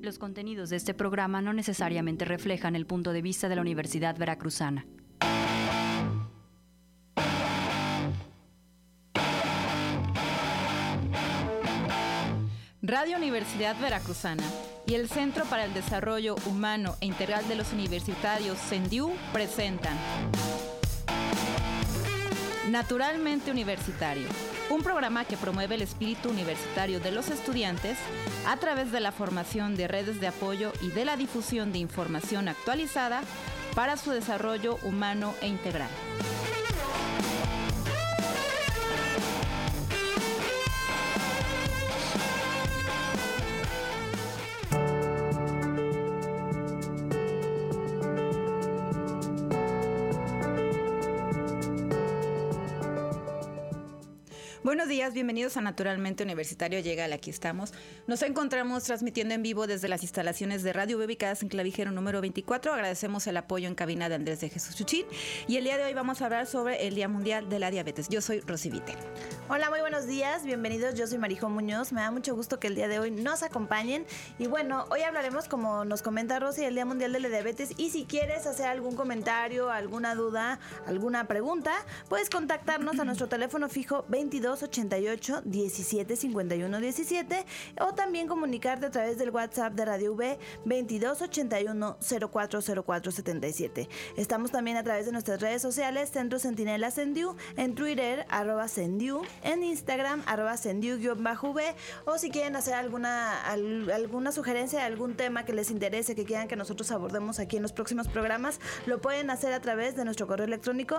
Los contenidos de este programa no necesariamente reflejan el punto de vista de la Universidad Veracruzana. Radio Universidad Veracruzana y el Centro para el Desarrollo Humano e Integral de los Universitarios, CENDIU, presentan Naturalmente Universitario, un programa que promueve el espíritu universitario de los estudiantes a través de la formación de redes de apoyo y de la difusión de información actualizada para su desarrollo humano e integral. Buenos días, bienvenidos a Naturalmente Universitario. Aquí estamos. Nos encontramos transmitiendo en vivo desde las instalaciones de Radio Ubicadas en Clavijero número 24. Agradecemos el apoyo en cabina de Andrés de Jesús Chuchín. Y el día de hoy vamos a hablar sobre el Día Mundial de la Diabetes. Yo soy Rosy Vite. Hola, muy buenos días, bienvenidos. Yo soy Marijo Muñoz. Me da mucho gusto que el día de hoy nos acompañen. Y bueno, hoy hablaremos, como nos comenta Rosy, del Día Mundial de la Diabetes. Y si quieres hacer algún comentario, alguna duda, alguna pregunta, puedes contactarnos a nuestro teléfono fijo 2288 17 51 17 o también comunicarte a través del WhatsApp de Radio V 2281 0404 77. Estamos también a través de nuestras redes sociales, Centro Centinela CENDIU, en Twitter, @CENDIU, en Instagram, @CENDIU_V, o si quieren hacer alguna sugerencia, algún tema que les interese, que quieran que nosotros abordemos aquí en los próximos programas, lo pueden hacer a través de nuestro correo electrónico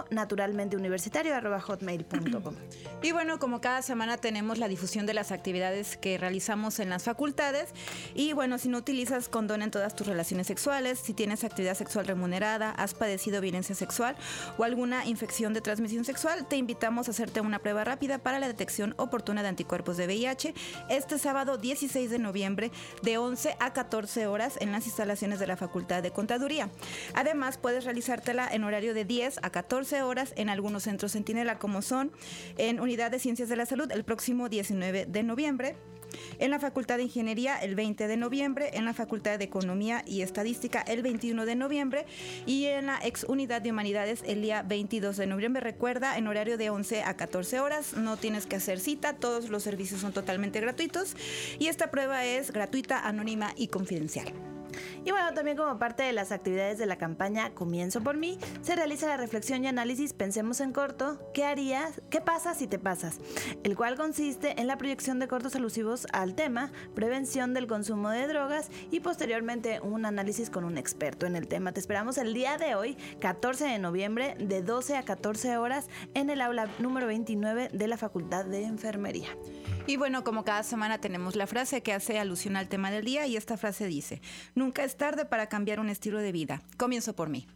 naturalmenteuniversitario@hotmail.com. Y bueno, como cada semana tenemos la difusión de las actividades que realizamos en las facultades. Y bueno, si no utilizas condón en todas tus relaciones sexuales, si tienes actividad sexual remunerada, has padecido violencia sexual o alguna infección de transmisión sexual, te invitamos a hacerte una prueba rápida para la detección oportuna de anticuerpos de VIH este sábado 16 de noviembre de 11 a 14 horas en las instalaciones de la Facultad de Contaduría. Además, puedes realizártela en horario de 10 a 14 horas en algunos centros Centinela, como son en Unidad de Ciencias de la Salud el próximo 19 de noviembre, en la Facultad de Ingeniería el 20 de noviembre, en la Facultad de Economía y Estadística el 21 de noviembre y en la ex Unidad de Humanidades el día 22 de noviembre. Recuerda, en horario de 11 a 14 horas, no tienes que hacer cita, todos los servicios son totalmente gratuitos y esta prueba es gratuita, anónima y confidencial. Y bueno, también como parte de las actividades de la campaña Comienzo por mí, se realiza la reflexión y análisis Pensemos en Corto, ¿qué harías? ¿Qué pasa si te pasas? El cual consiste en la proyección de cortos alusivos al tema, prevención del consumo de drogas y posteriormente un análisis con un experto en el tema. Te esperamos el día de hoy, 14 de noviembre, de 12 a 14 horas en el aula número 29 de la Facultad de Enfermería. Y bueno, como cada semana tenemos la frase que hace alusión al tema del día y esta frase dice: nunca es tarde para cambiar un estilo de vida. Comienzo por mí.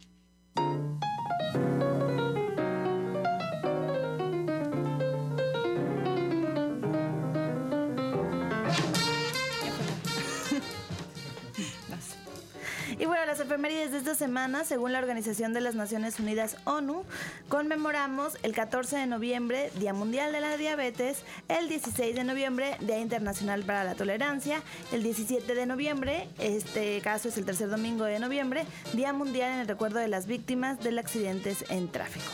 Y bueno, las efemérides de esta semana, según la Organización de las Naciones Unidas, ONU, conmemoramos el 14 de noviembre, Día Mundial de la Diabetes, el 16 de noviembre, Día Internacional para la Tolerancia, el 17 de noviembre, este caso es el tercer domingo de noviembre, Día Mundial en el recuerdo de las víctimas de accidentes en tráfico.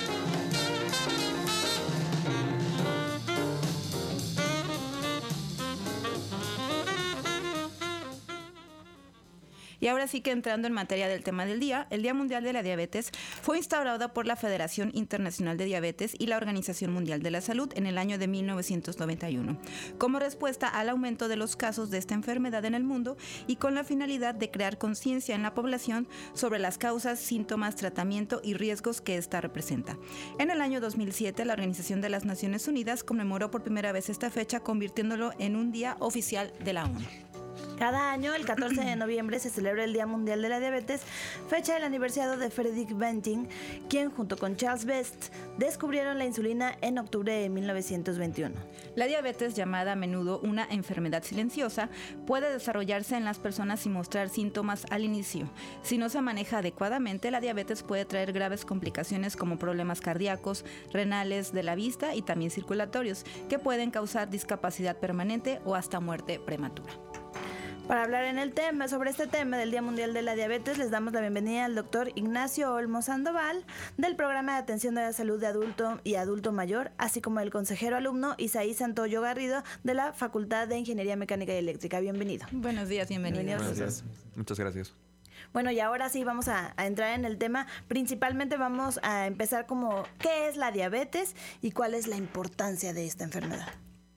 Y ahora sí que entrando en materia del tema del día, el Día Mundial de la Diabetes fue instaurado por la Federación Internacional de Diabetes y la Organización Mundial de la Salud en el año de 1991, como respuesta al aumento de los casos de esta enfermedad en el mundo y con la finalidad de crear conciencia en la población sobre las causas, síntomas, tratamiento y riesgos que esta representa. En el año 2007, la Organización de las Naciones Unidas conmemoró por primera vez esta fecha, convirtiéndolo en un día oficial de la ONU. Cada año, el 14 de noviembre, se celebra el Día Mundial de la Diabetes, fecha del aniversario de Frederick Banting, quien junto con Charles Best descubrieron la insulina en octubre de 1921. La diabetes, llamada a menudo una enfermedad silenciosa, puede desarrollarse en las personas sin mostrar síntomas al inicio. Si no se maneja adecuadamente, la diabetes puede traer graves complicaciones como problemas cardíacos, renales, de la vista y también circulatorios, que pueden causar discapacidad permanente o hasta muerte prematura. Para hablar sobre este tema del Día Mundial de la Diabetes, les damos la bienvenida al doctor Ignacio Olmo Sandoval, del Programa de Atención de la Salud de Adulto y Adulto Mayor, así como el consejero alumno Isaí Santoyo Garrido, de la Facultad de Ingeniería Mecánica y Eléctrica. Bienvenido. Buenos días, bienvenidos. Buenos días. Muchas gracias. Bueno, y ahora sí vamos a entrar en el tema. Principalmente vamos a empezar como ¿qué es la diabetes y cuál es la importancia de esta enfermedad?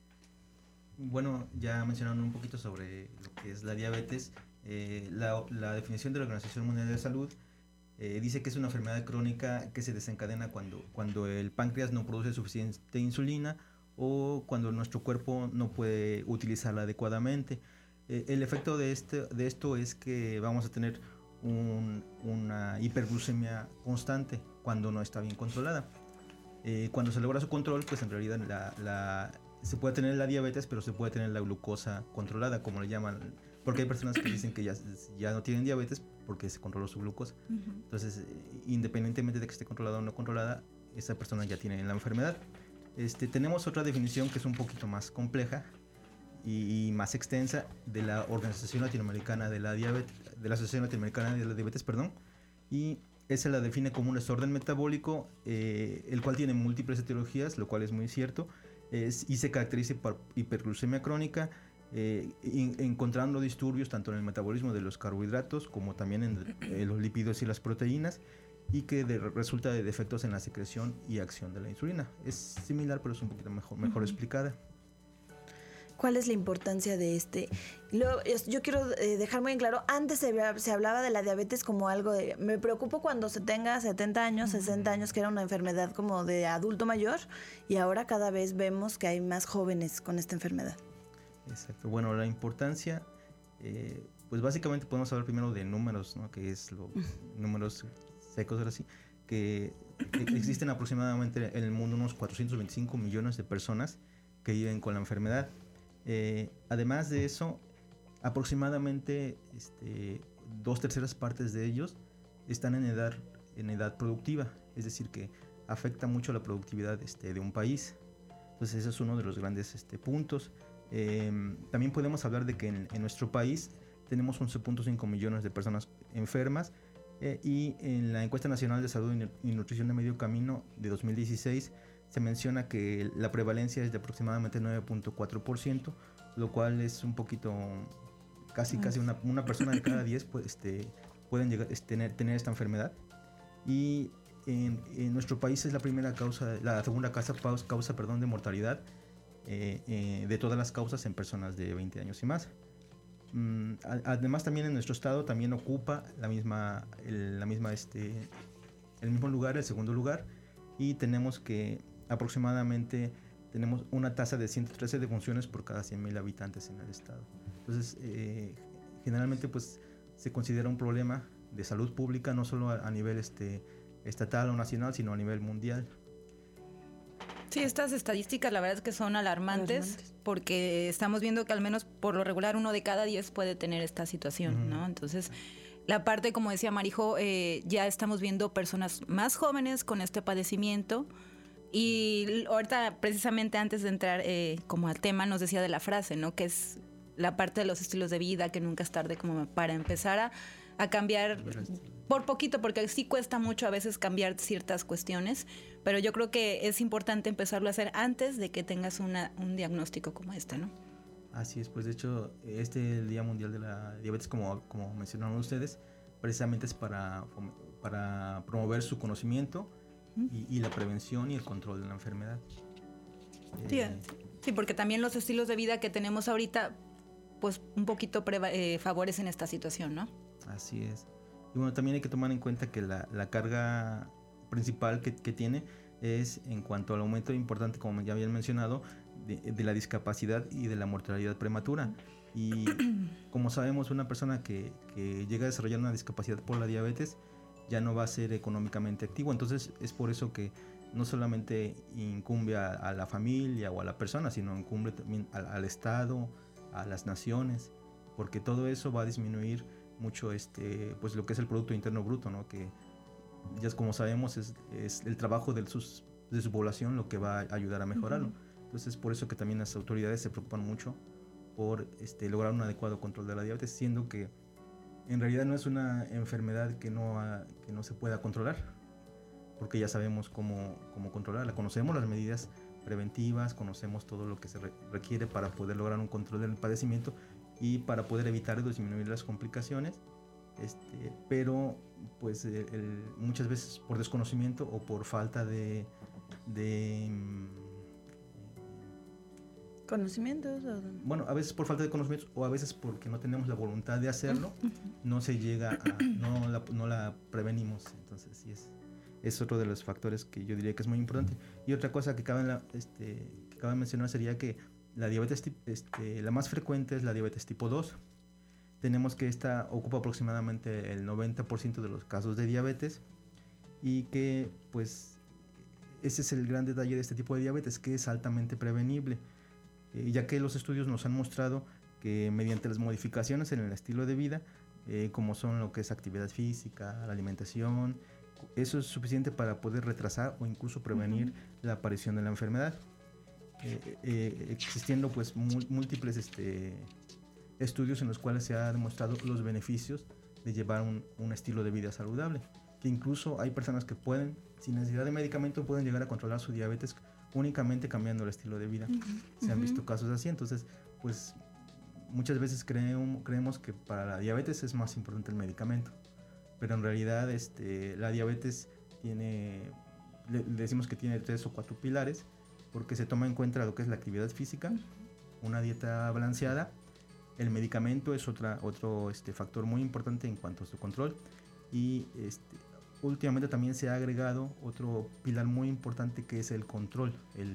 Bueno, ya mencionaron un poquito sobre lo que es la diabetes. La definición de la Organización Mundial de la Salud dice que es una enfermedad crónica que se desencadena cuando el páncreas no produce suficiente insulina o cuando nuestro cuerpo no puede utilizarla adecuadamente. El efecto de esto es que vamos a tener una hiperglucemia constante cuando no está bien controlada. Cuando se logra su control, pues en realidad se puede tener la diabetes, pero se puede tener la glucosa controlada, como le llaman, porque hay personas que dicen que ya no tienen diabetes porque se controló su glucosa. Uh-huh. Entonces, independientemente de que esté controlada o no controlada, esa persona ya tiene la enfermedad. Tenemos otra definición que es un poquito más compleja y más extensa de la Organización Latinoamericana de la Diabetes, de la Asociación Latinoamericana de la Diabetes, y esa la define como un desorden metabólico, el cual tiene múltiples etiologías, lo cual es muy cierto. Y se caracteriza por hiperglucemia crónica, encontrando disturbios tanto en el metabolismo de los carbohidratos como también en los lípidos y las proteínas, y que resulta de defectos en la secreción y acción de la insulina. Es similar, pero es un poquito mejor explicada. ¿Cuál es la importancia de este? Yo quiero dejar muy en claro, antes se hablaba de la diabetes como algo de, me preocupo cuando se tenga 70 años, 60 años, que era una enfermedad como de adulto mayor, y ahora cada vez vemos que hay más jóvenes con esta enfermedad. Exacto. Bueno, la importancia, pues básicamente podemos hablar primero de números, ¿no? Que es números secos, ahora sí, que existen aproximadamente en el mundo unos 425 millones de personas que viven con la enfermedad. Además de eso, aproximadamente 2/3 partes de ellos están en edad productiva, es decir, que afecta mucho la productividad de un país. Entonces ese es uno de los grandes puntos. También podemos hablar de que en nuestro país tenemos 11.5 millones de personas enfermas, y en la Encuesta Nacional de Salud y Nutrición de Medio Camino de 2016 se menciona que la prevalencia es de aproximadamente 9.4%, lo cual es un poquito, casi una persona de cada 10 pueden llegar tener esta enfermedad. Y en nuestro país es la segunda causa de mortalidad de todas las causas en personas de 20 años y más. Además, también en nuestro estado también ocupa el mismo lugar, el segundo lugar, y tenemos una tasa de 113 defunciones por cada 100,000 habitantes en el estado. Entonces, generalmente pues se considera un problema de salud pública, no solo a nivel estatal o nacional, sino a nivel mundial. Sí, estas estadísticas la verdad es que son alarmantes, porque estamos viendo que al menos por lo regular 1 de cada 10 puede tener esta situación, uh-huh, ¿no? Entonces, la parte, como decía Marijo, ya estamos viendo personas más jóvenes con este padecimiento. Y ahorita, precisamente antes de entrar como al tema, nos decía de la frase, ¿no? Que es la parte de los estilos de vida, que nunca es tarde como para empezar a cambiar por poquito, porque sí cuesta mucho a veces cambiar ciertas cuestiones, pero yo creo que es importante empezarlo a hacer antes de que tengas un diagnóstico como este, ¿no? Así es, pues de hecho, el Día Mundial de la Diabetes, como mencionaron ustedes, precisamente es para promover su conocimiento y la prevención y el control de la enfermedad. Sí, porque también los estilos de vida que tenemos ahorita, pues un poquito favorecen esta situación, ¿no? Así es. Y bueno, también hay que tomar en cuenta que la carga principal que tiene es en cuanto al aumento importante, como ya habían mencionado, de la discapacidad y de la mortalidad prematura. Y como sabemos, una persona que llega a desarrollar una discapacidad por la diabetes ya no va a ser económicamente activo. Entonces es por eso que no solamente incumbe a la familia o a la persona, sino incumbe también al Estado, a las naciones, porque todo eso va a disminuir mucho pues lo que es el Producto Interno Bruto, ¿no? Que ya como sabemos es el trabajo de su población lo que va a ayudar a mejorarlo. Uh-huh. Entonces por eso que también las autoridades se preocupan mucho por lograr un adecuado control de la diabetes, siendo que en realidad no es una enfermedad que no se pueda controlar, porque ya sabemos cómo controlarla. Conocemos las medidas preventivas, conocemos todo lo que se requiere para poder lograr un control del padecimiento y para poder evitar o disminuir las complicaciones, pero pues muchas veces por desconocimiento o por falta de ¿conocimientos? Bueno, a veces por falta de conocimientos o a veces porque no tenemos la voluntad de hacerlo, no se llega no la prevenimos. Entonces sí es otro de los factores que yo diría que es muy importante. Y otra cosa que cabe mencionar sería que la diabetes la más frecuente es la diabetes tipo 2. Tenemos que esta ocupa aproximadamente el 90% de los casos de diabetes, y que pues ese es el gran detalle de este tipo de diabetes, que es altamente prevenible, ya que los estudios nos han mostrado que mediante las modificaciones en el estilo de vida, como son lo que es actividad física, la alimentación, eso es suficiente para poder retrasar o incluso prevenir la aparición de la enfermedad, existiendo pues múltiples estudios en los cuales se ha demostrado los beneficios de llevar un estilo de vida saludable, que incluso hay personas que pueden, sin necesidad de medicamento, pueden llegar a controlar su diabetes únicamente cambiando el estilo de vida. Se han visto casos así. Entonces pues muchas veces creemos que para la diabetes es más importante el medicamento, pero en realidad la diabetes le decimos que tiene 3 o 4 pilares, porque se toma en cuenta lo que es la actividad física, una dieta balanceada, el medicamento es otro factor muy importante en cuanto a su control, y últimamente también se ha agregado otro pilar muy importante, que es el control, el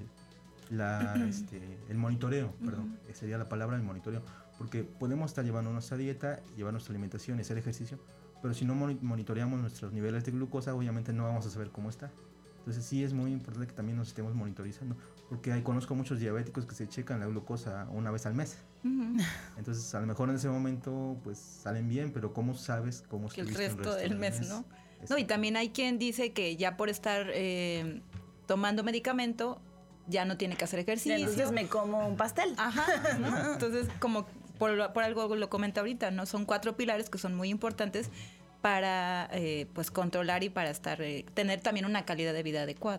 monitoreo, perdón, sería la palabra, el monitoreo, porque podemos estar llevando nuestra dieta, llevar nuestra alimentación y hacer ejercicio, pero si no monitoreamos nuestros niveles de glucosa, obviamente no vamos a saber cómo está. Entonces sí es muy importante que también nos estemos monitorizando, porque conozco muchos diabéticos que se checan la glucosa una vez al mes. Entonces a lo mejor en ese momento pues salen bien, pero ¿cómo sabes cómo que el resto del mes, ¿no? No, y también hay quien dice que ya por estar tomando medicamento ya no tiene que hacer ejercicio. Entonces me como un pastel. Ajá, ¿no? Entonces como por algo lo comenta ahorita, ¿no? Son 4 pilares que son muy importantes para pues controlar y para tener también una calidad de vida adecuada.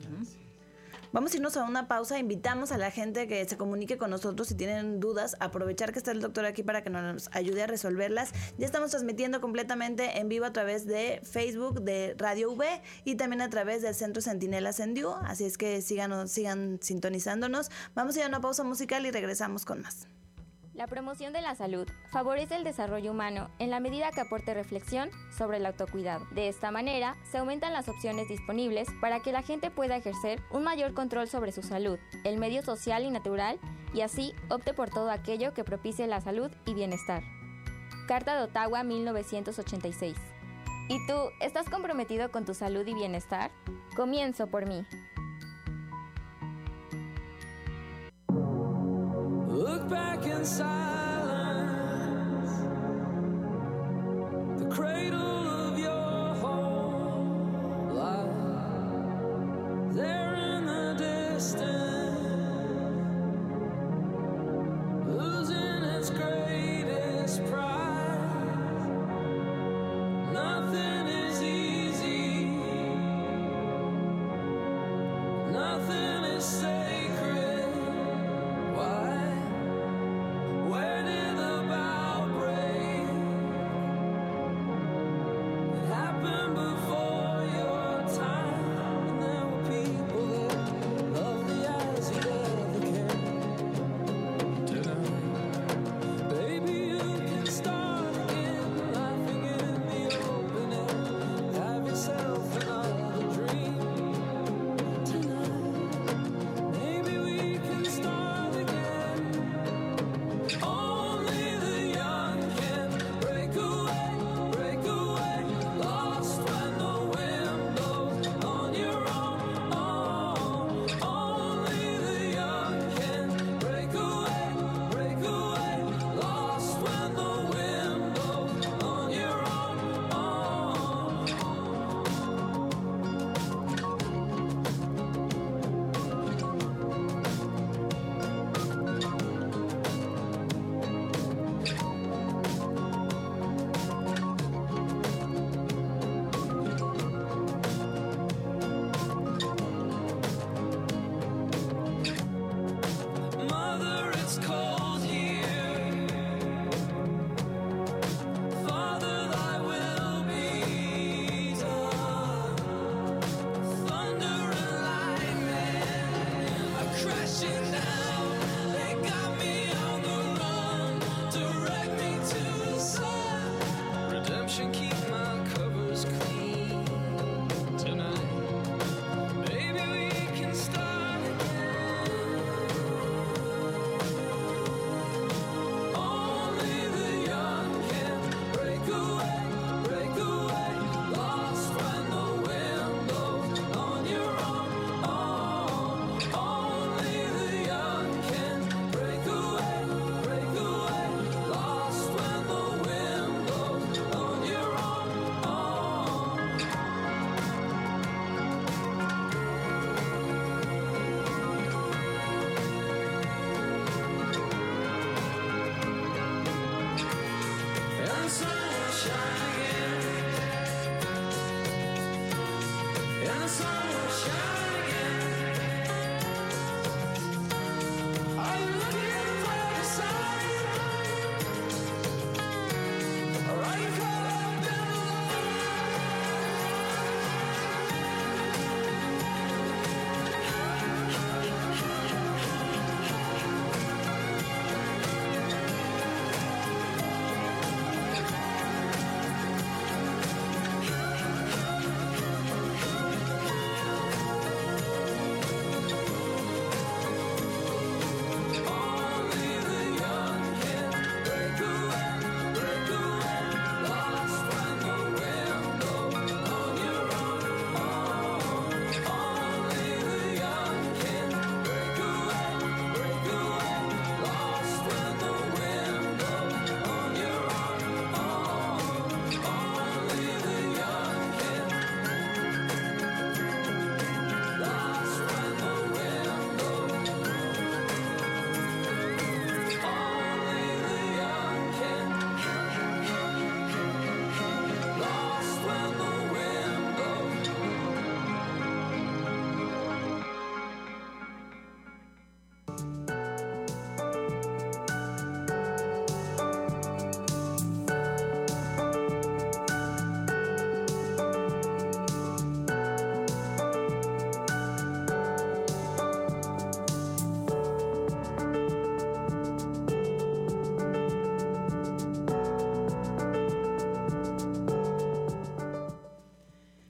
Vamos a irnos a una pausa. Invitamos a la gente que se comunique con nosotros si tienen dudas. Aprovechar que está el doctor aquí para que nos ayude a resolverlas. Ya estamos transmitiendo completamente en vivo a través de Facebook de Radio V y también a través del Centro Centinelas en Diu. Así es que sigan sintonizándonos. Vamos a ir a una pausa musical y regresamos con más. La promoción de la salud favorece el desarrollo humano en la medida que aporte reflexión sobre el autocuidado. De esta manera, se aumentan las opciones disponibles para que la gente pueda ejercer un mayor control sobre su salud, el medio social y natural, y así opte por todo aquello que propicie la salud y bienestar. Carta de Ottawa, 1986. ¿Y tú, estás comprometido con tu salud y bienestar? Comienzo por mí. Look back in silence, the cradle of your whole life, there in the distance, losing its greatest prize. Nothing is easy, nothing is sacred. Why? Where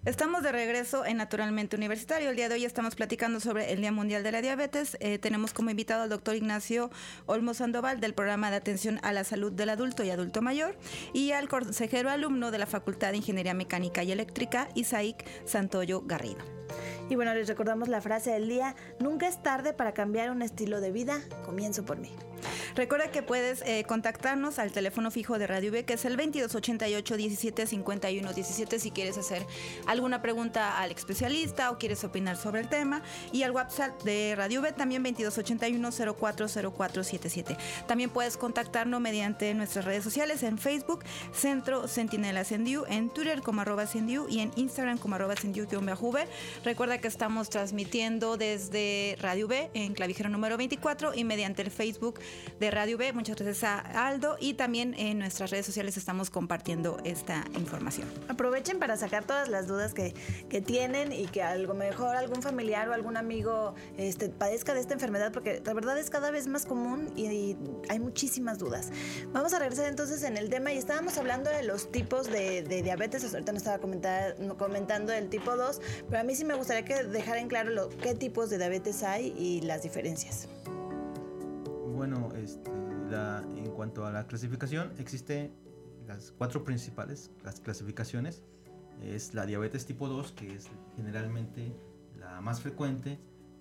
Estamos de regreso en Naturalmente Universitario. El día de hoy estamos platicando sobre el Día Mundial de la Diabetes. Tenemos como invitado al doctor Ignacio Olmo Sandoval del Programa de Atención a la Salud del Adulto y Adulto Mayor y al consejero alumno de la Facultad de Ingeniería Mecánica y Eléctrica, Isaac Santoyo Garrido. Y bueno, les recordamos la frase del día: nunca es tarde para cambiar un estilo de vida, comienzo por mí. Recuerda que puedes contactarnos al teléfono fijo de Radio V, que es el 2288 17 51 17, si quieres hacer alguna pregunta al especialista o quieres opinar sobre el tema, y al WhatsApp de Radio V también 2281 040477. También puedes contactarnos mediante nuestras redes sociales en Facebook, Centro Centinela Sendiu, en Twitter como @Sendiu y en Instagram como @Sendiu_V. Recuerda que estamos transmitiendo desde Radio V en clavijero número 24 y mediante el Facebook de Radio V. Muchas gracias a Aldo, y también en nuestras redes sociales estamos compartiendo esta información. Aprovechen para sacar todas las dudas que tienen y que a lo mejor algún familiar o algún amigo padezca de esta enfermedad, porque la verdad es cada vez más común y hay muchísimas dudas. Vamos a regresar entonces en el tema, y estábamos hablando de los tipos de diabetes. Ahorita nos estaba comentando del tipo 2, pero a mí sí me gustaría que dejaran claro qué tipos de diabetes hay y las diferencias. Bueno, en cuanto a la clasificación, existen las 4 principales clasificaciones. Es la diabetes tipo 2, que es generalmente la más frecuente,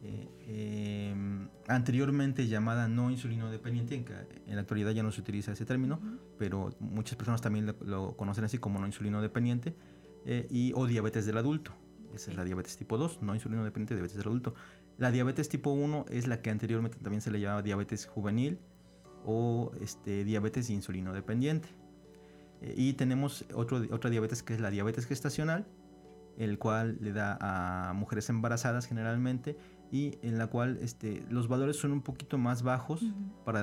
anteriormente llamada no insulino dependiente, en la actualidad ya no se utiliza ese término, pero muchas personas también lo conocen así como no insulino dependiente, o diabetes del adulto. Esa es la diabetes tipo 2, no insulino dependiente, diabetes del adulto. La diabetes tipo 1 es la que anteriormente también se le llamaba diabetes juvenil o diabetes insulino dependiente. Y tenemos otra diabetes, que es la diabetes gestacional, el cual le da a mujeres embarazadas generalmente, y en la cual los valores son un poquito más bajos para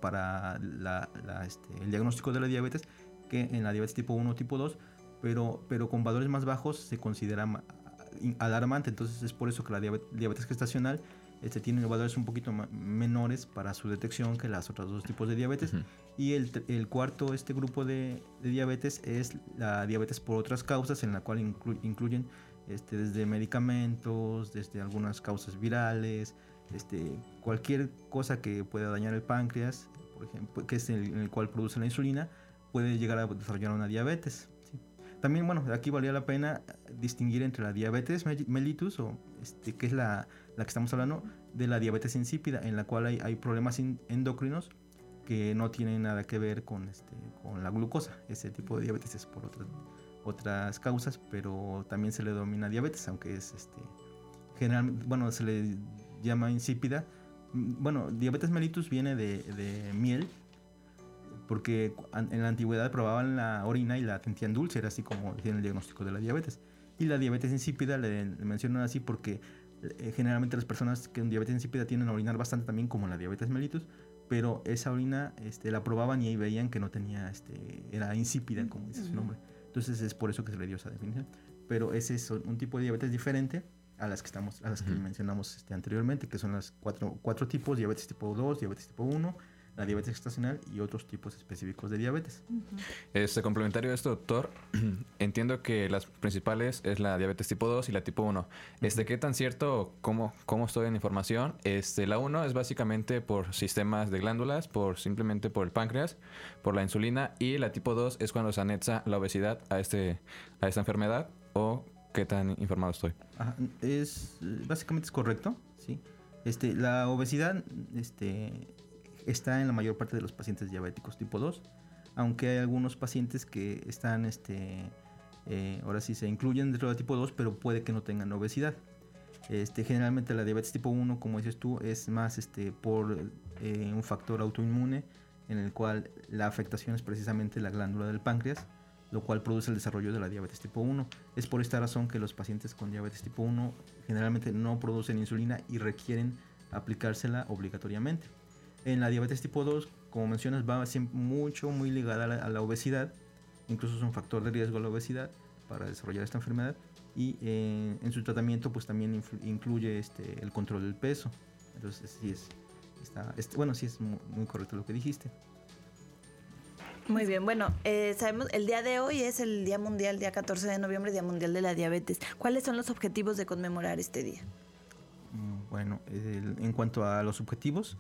el diagnóstico de la diabetes que en la diabetes tipo 1 o tipo 2, pero con valores más bajos se considera alarmante. Entonces es por eso que la diabetes gestacional tiene valores un poquito menores para su detección que las otras 2 tipos de diabetes. Y el cuarto grupo de diabetes es la diabetes por otras causas, en la cual incluyen desde medicamentos, desde algunas causas virales, cualquier cosa que pueda dañar el páncreas, por ejemplo, que es en el cual produce la insulina, puede llegar a desarrollar una diabetes. También, bueno, aquí valía la pena distinguir entre la diabetes mellitus, que es la que estamos hablando, de la diabetes insípida, en la cual hay problemas endocrinos que no tienen nada que ver con la glucosa. Ese tipo de diabetes es por otras causas, pero también se le denomina diabetes, aunque es generalmente, bueno, se le llama insípida. Bueno, diabetes mellitus viene de miel, porque en la antigüedad probaban la orina y la sentían dulce, era así como tiene el diagnóstico de la diabetes. Y la diabetes insípida le mencionan así porque generalmente las personas que con diabetes insípida tienden a orinar bastante también, como la diabetes mellitus, pero esa orina la probaban y ahí veían que no tenía, era insípida, como dice su nombre. Entonces es por eso que se le dio esa definición. Pero ese es un tipo de diabetes diferente a las que mencionamos anteriormente, que son las cuatro tipos: diabetes tipo 2, diabetes tipo 1, la diabetes gestacional y otros tipos específicos de diabetes. Complementario a esto, doctor, entiendo que las principales es la diabetes tipo 2 y la tipo 1. ¿Qué tan cierto, cómo estoy en información? La 1 es básicamente por sistemas de glándulas, simplemente por el páncreas, por la insulina, y la tipo 2 es cuando se anexa la obesidad a esta enfermedad, o ¿qué tan informado estoy? Ajá, básicamente es correcto, sí. La obesidad, está en la mayor parte de los pacientes diabéticos tipo 2, aunque hay algunos pacientes que están, ahora sí se incluyen dentro de tipo 2, pero puede que no tengan obesidad. Generalmente la diabetes tipo 1, como dices tú, es más por un factor autoinmune, en el cual la afectación es precisamente la glándula del páncreas, lo cual produce el desarrollo de la diabetes tipo 1. Es por esta razón que los pacientes con diabetes tipo 1 generalmente no producen insulina y requieren aplicársela obligatoriamente. En la diabetes tipo 2, como mencionas, va muy ligada a la obesidad. Incluso es un factor de riesgo la obesidad para desarrollar esta enfermedad. Y en su tratamiento pues también incluye el control del peso. Entonces sí es muy correcto lo que dijiste. Muy bien, bueno, sabemos, el día de hoy es el Día Mundial, día 14 de noviembre, Día Mundial de la Diabetes. ¿Cuáles son los objetivos de conmemorar este día? Bueno, en cuanto a los objetivos,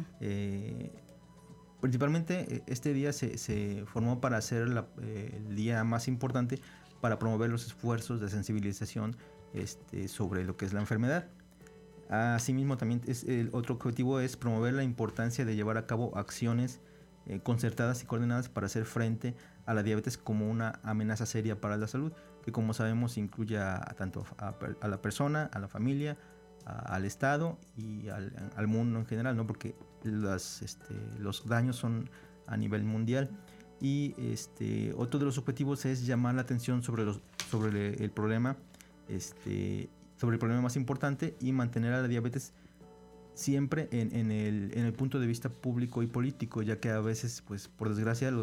principalmente este día se formó para ser el día más importante para promover los esfuerzos de sensibilización sobre lo que es la enfermedad. Asimismo, también el otro objetivo es promover la importancia de llevar a cabo acciones concertadas y coordinadas para hacer frente a la diabetes como una amenaza seria para la salud, que como sabemos incluye tanto a la persona, a la familia, al Estado y al mundo en general, ¿no? Porque los daños son a nivel mundial. Y otro de los objetivos es llamar la atención sobre el problema, sobre el problema más importante, y mantener a la diabetes siempre en el punto de vista público y político, ya que a veces, pues por desgracia,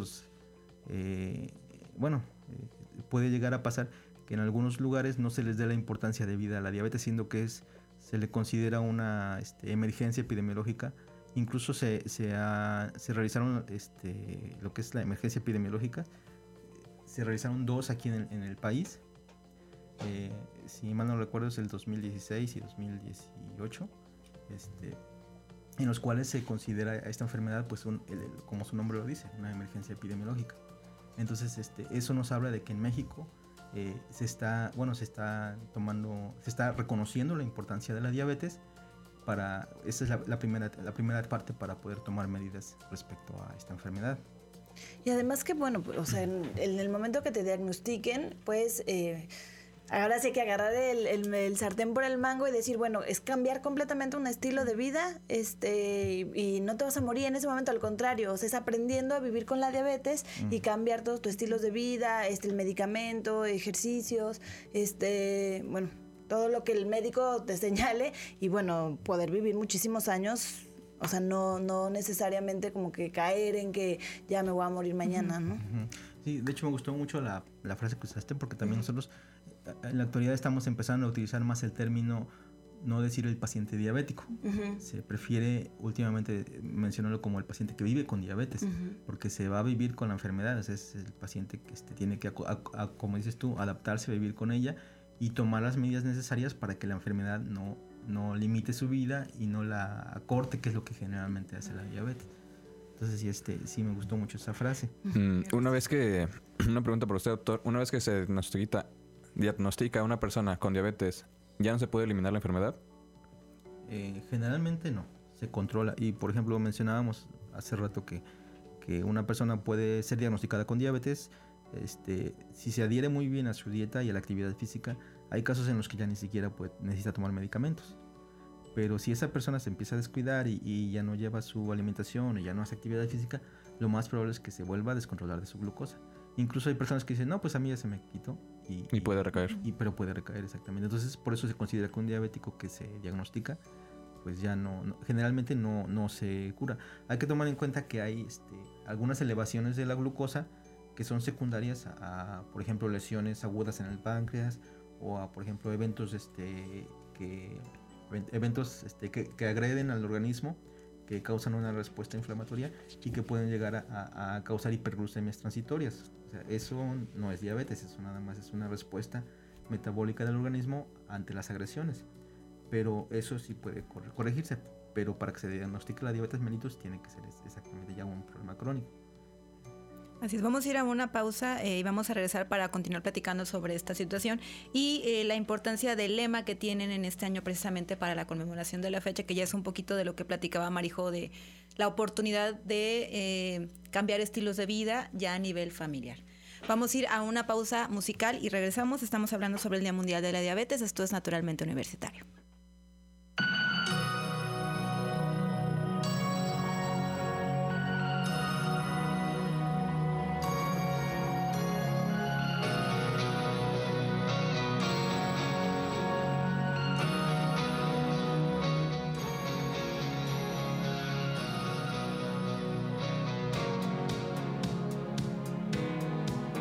puede llegar a pasar que en algunos lugares no se les dé la importancia debida a la diabetes, siendo que se le considera una emergencia epidemiológica. Incluso se realizaron lo que es la emergencia epidemiológica, se realizaron 2 aquí en el país, si mal no recuerdo es el 2016 y 2018, en los cuales se considera esta enfermedad, pues como su nombre lo dice, una emergencia epidemiológica. Entonces eso nos habla de que en México se está reconociendo la importancia de la diabetes. Esa es la primera parte para poder tomar medidas respecto a esta enfermedad. Y además que, bueno, o sea, en el momento que te diagnostiquen, pues ahora sí hay que agarrar el sartén por el mango y decir, bueno, es cambiar completamente un estilo de vida, y no te vas a morir en ese momento, al contrario, o sea, es aprendiendo a vivir con la diabetes y cambiar todos tus estilos de vida, el medicamento, ejercicios, bueno, todo lo que el médico te señale, y bueno, poder vivir muchísimos años, o sea, no necesariamente como que caer en que ya me voy a morir mañana, ¿no? Sí, de hecho me gustó mucho la frase que usaste, porque también nosotros en la actualidad estamos empezando a utilizar más el término, no decir el paciente diabético. Se prefiere últimamente mencionarlo como el paciente que vive con diabetes, porque se va a vivir con la enfermedad. Es el paciente que tiene que, como dices tú, adaptarse a vivir con ella y tomar las medidas necesarias para que la enfermedad no limite su vida y no la acorte, que es lo que generalmente hace la diabetes. Entonces sí me gustó mucho esa frase. Una pregunta para usted, doctor. Una vez que se diagnostica a una persona con diabetes, ¿ya no se puede eliminar la enfermedad? Generalmente no, se controla. Y por ejemplo mencionábamos hace rato que una persona puede ser diagnosticada con diabetes, si se adhiere muy bien a su dieta y a la actividad física. Hay casos en los que ya ni siquiera necesita tomar medicamentos. Pero si esa persona se empieza a descuidar y ya no lleva su alimentación y ya no hace actividad física, lo más probable es que se vuelva a descontrolar de su glucosa. Incluso hay personas que dicen, no, pues a mí ya se me quitó. Y puede recaer. Pero puede recaer, exactamente. Entonces, por eso se considera que un diabético que se diagnostica, pues ya generalmente no se cura. Hay que tomar en cuenta que hay algunas elevaciones de la glucosa que son secundarias a, por ejemplo, lesiones agudas en el páncreas, o a, por ejemplo, eventos que agreden al organismo, que causan una respuesta inflamatoria y que pueden llegar a causar hiperglucemias transitorias. O sea, eso no es diabetes, eso nada más es una respuesta metabólica del organismo ante las agresiones. Pero eso sí puede corregirse, pero para que se diagnostique la diabetes mellitus tiene que ser exactamente ya un problema crónico. Así es, vamos a ir a una pausa y vamos a regresar para continuar platicando sobre esta situación y la importancia del lema que tienen en este año precisamente para la conmemoración de la fecha, que ya es un poquito de lo que platicaba Marijo, de la oportunidad de cambiar estilos de vida ya a nivel familiar. Vamos a ir a una pausa musical y regresamos. Estamos hablando sobre el Día Mundial de la Diabetes. Esto es Naturalmente Universitario.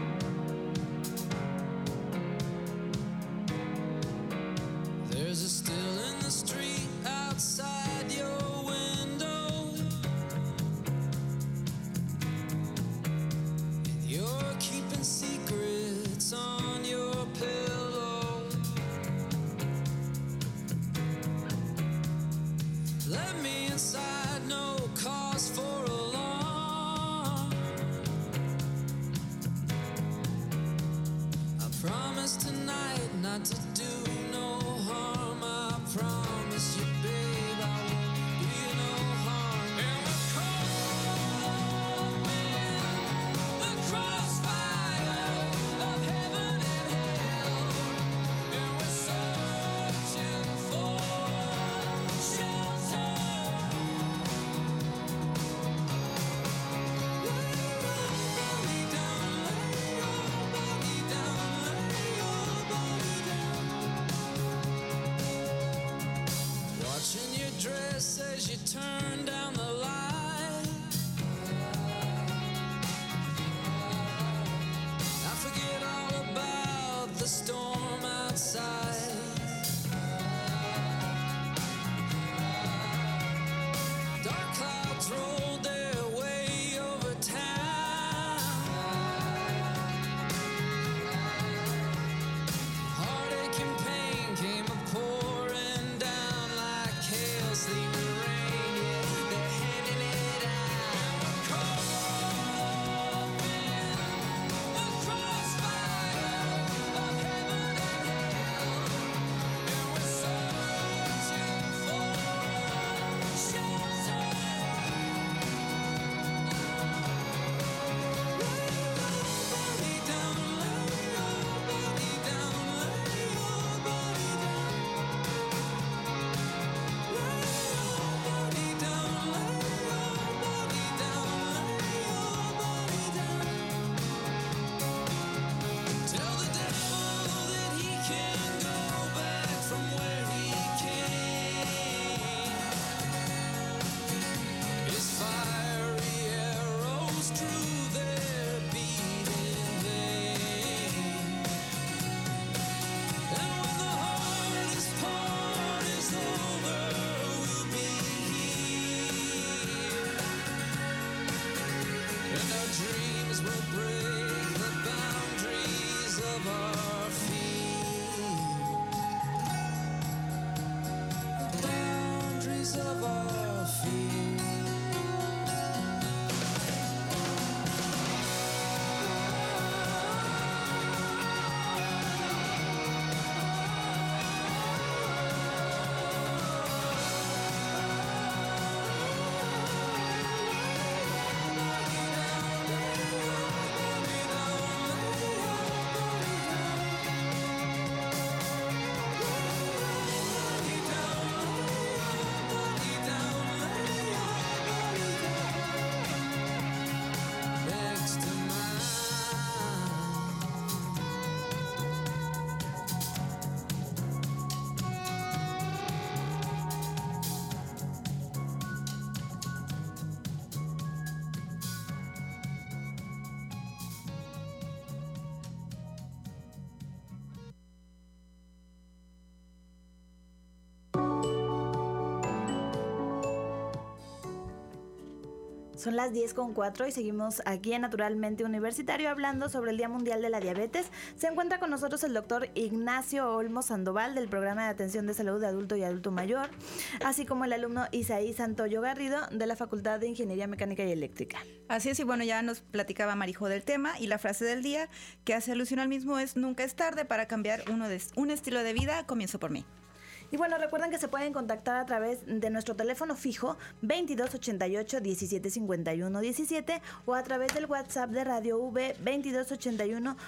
There's a dress as you turn down the light. I forget all about the storm outside. Dark clouds rolled their way over town. Heartache and pain came a-pouring down like hail, sleeping rain. Yeah, they're handing it out. Caught in the crossfire of heaven and hell, and we're searching for shelter. Lay your body down, lay your body down, lay your body down. Lay your body down, lay your body down, lay your body down. Tell the devil that he can go back from where he came. His fiery arrows drew their beating vein. And when the hardest part is over, we'll be here. And our dreams will break the boundaries of our fear. Boundaries of our fear. Next to mine. Son las 10:04 y seguimos aquí en Naturalmente Universitario hablando sobre el Día Mundial de la Diabetes. Se encuentra con nosotros el doctor Ignacio Olmo Sandoval del Programa de Atención de Salud de Adulto y Adulto Mayor, así como el alumno Isaí Santoyo Garrido de la Facultad de Ingeniería Mecánica y Eléctrica. Así es, y bueno, ya nos platicaba Marijo del tema, y la frase del día que hace alusión al mismo es: nunca es tarde para cambiar un estilo de vida, comienzo por mí. Y bueno, recuerden que se pueden contactar a través de nuestro teléfono fijo 2288 1751 17 o a través del WhatsApp de Radio V 2281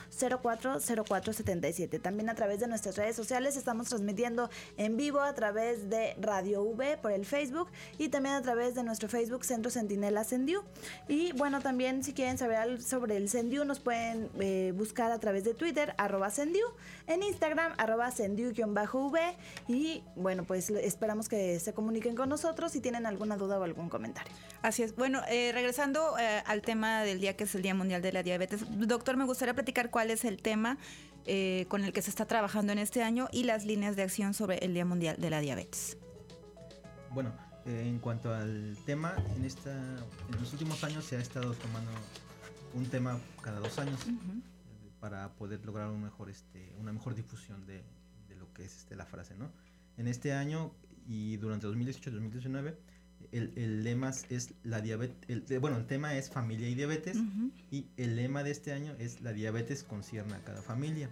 040477. También a través de nuestras redes sociales estamos transmitiendo en vivo a través de Radio V por el Facebook y también a través de nuestro Facebook Centro Centinela Sendiu. Y bueno, también si quieren saber algo sobre el Sendiu nos pueden buscar a través de Twitter @Sendiu, en Instagram @Sendiu_V y bueno, pues esperamos que se comuniquen con nosotros si tienen alguna duda o algún comentario. Así es. Bueno, regresando al tema del día, que es el Día Mundial de la Diabetes, doctor, me gustaría platicar cuál es el tema con el que se está trabajando en este año y las líneas de acción sobre el Día Mundial de la Diabetes. Bueno, en cuanto al tema, en los últimos años se ha estado tomando un tema cada 2 años para poder lograr una mejor difusión de lo que es la frase, ¿no? En este año y durante 2018-2019 el lema es la diabetes, el tema es familia y diabetes, y el lema de este año es: la diabetes concierne a cada familia.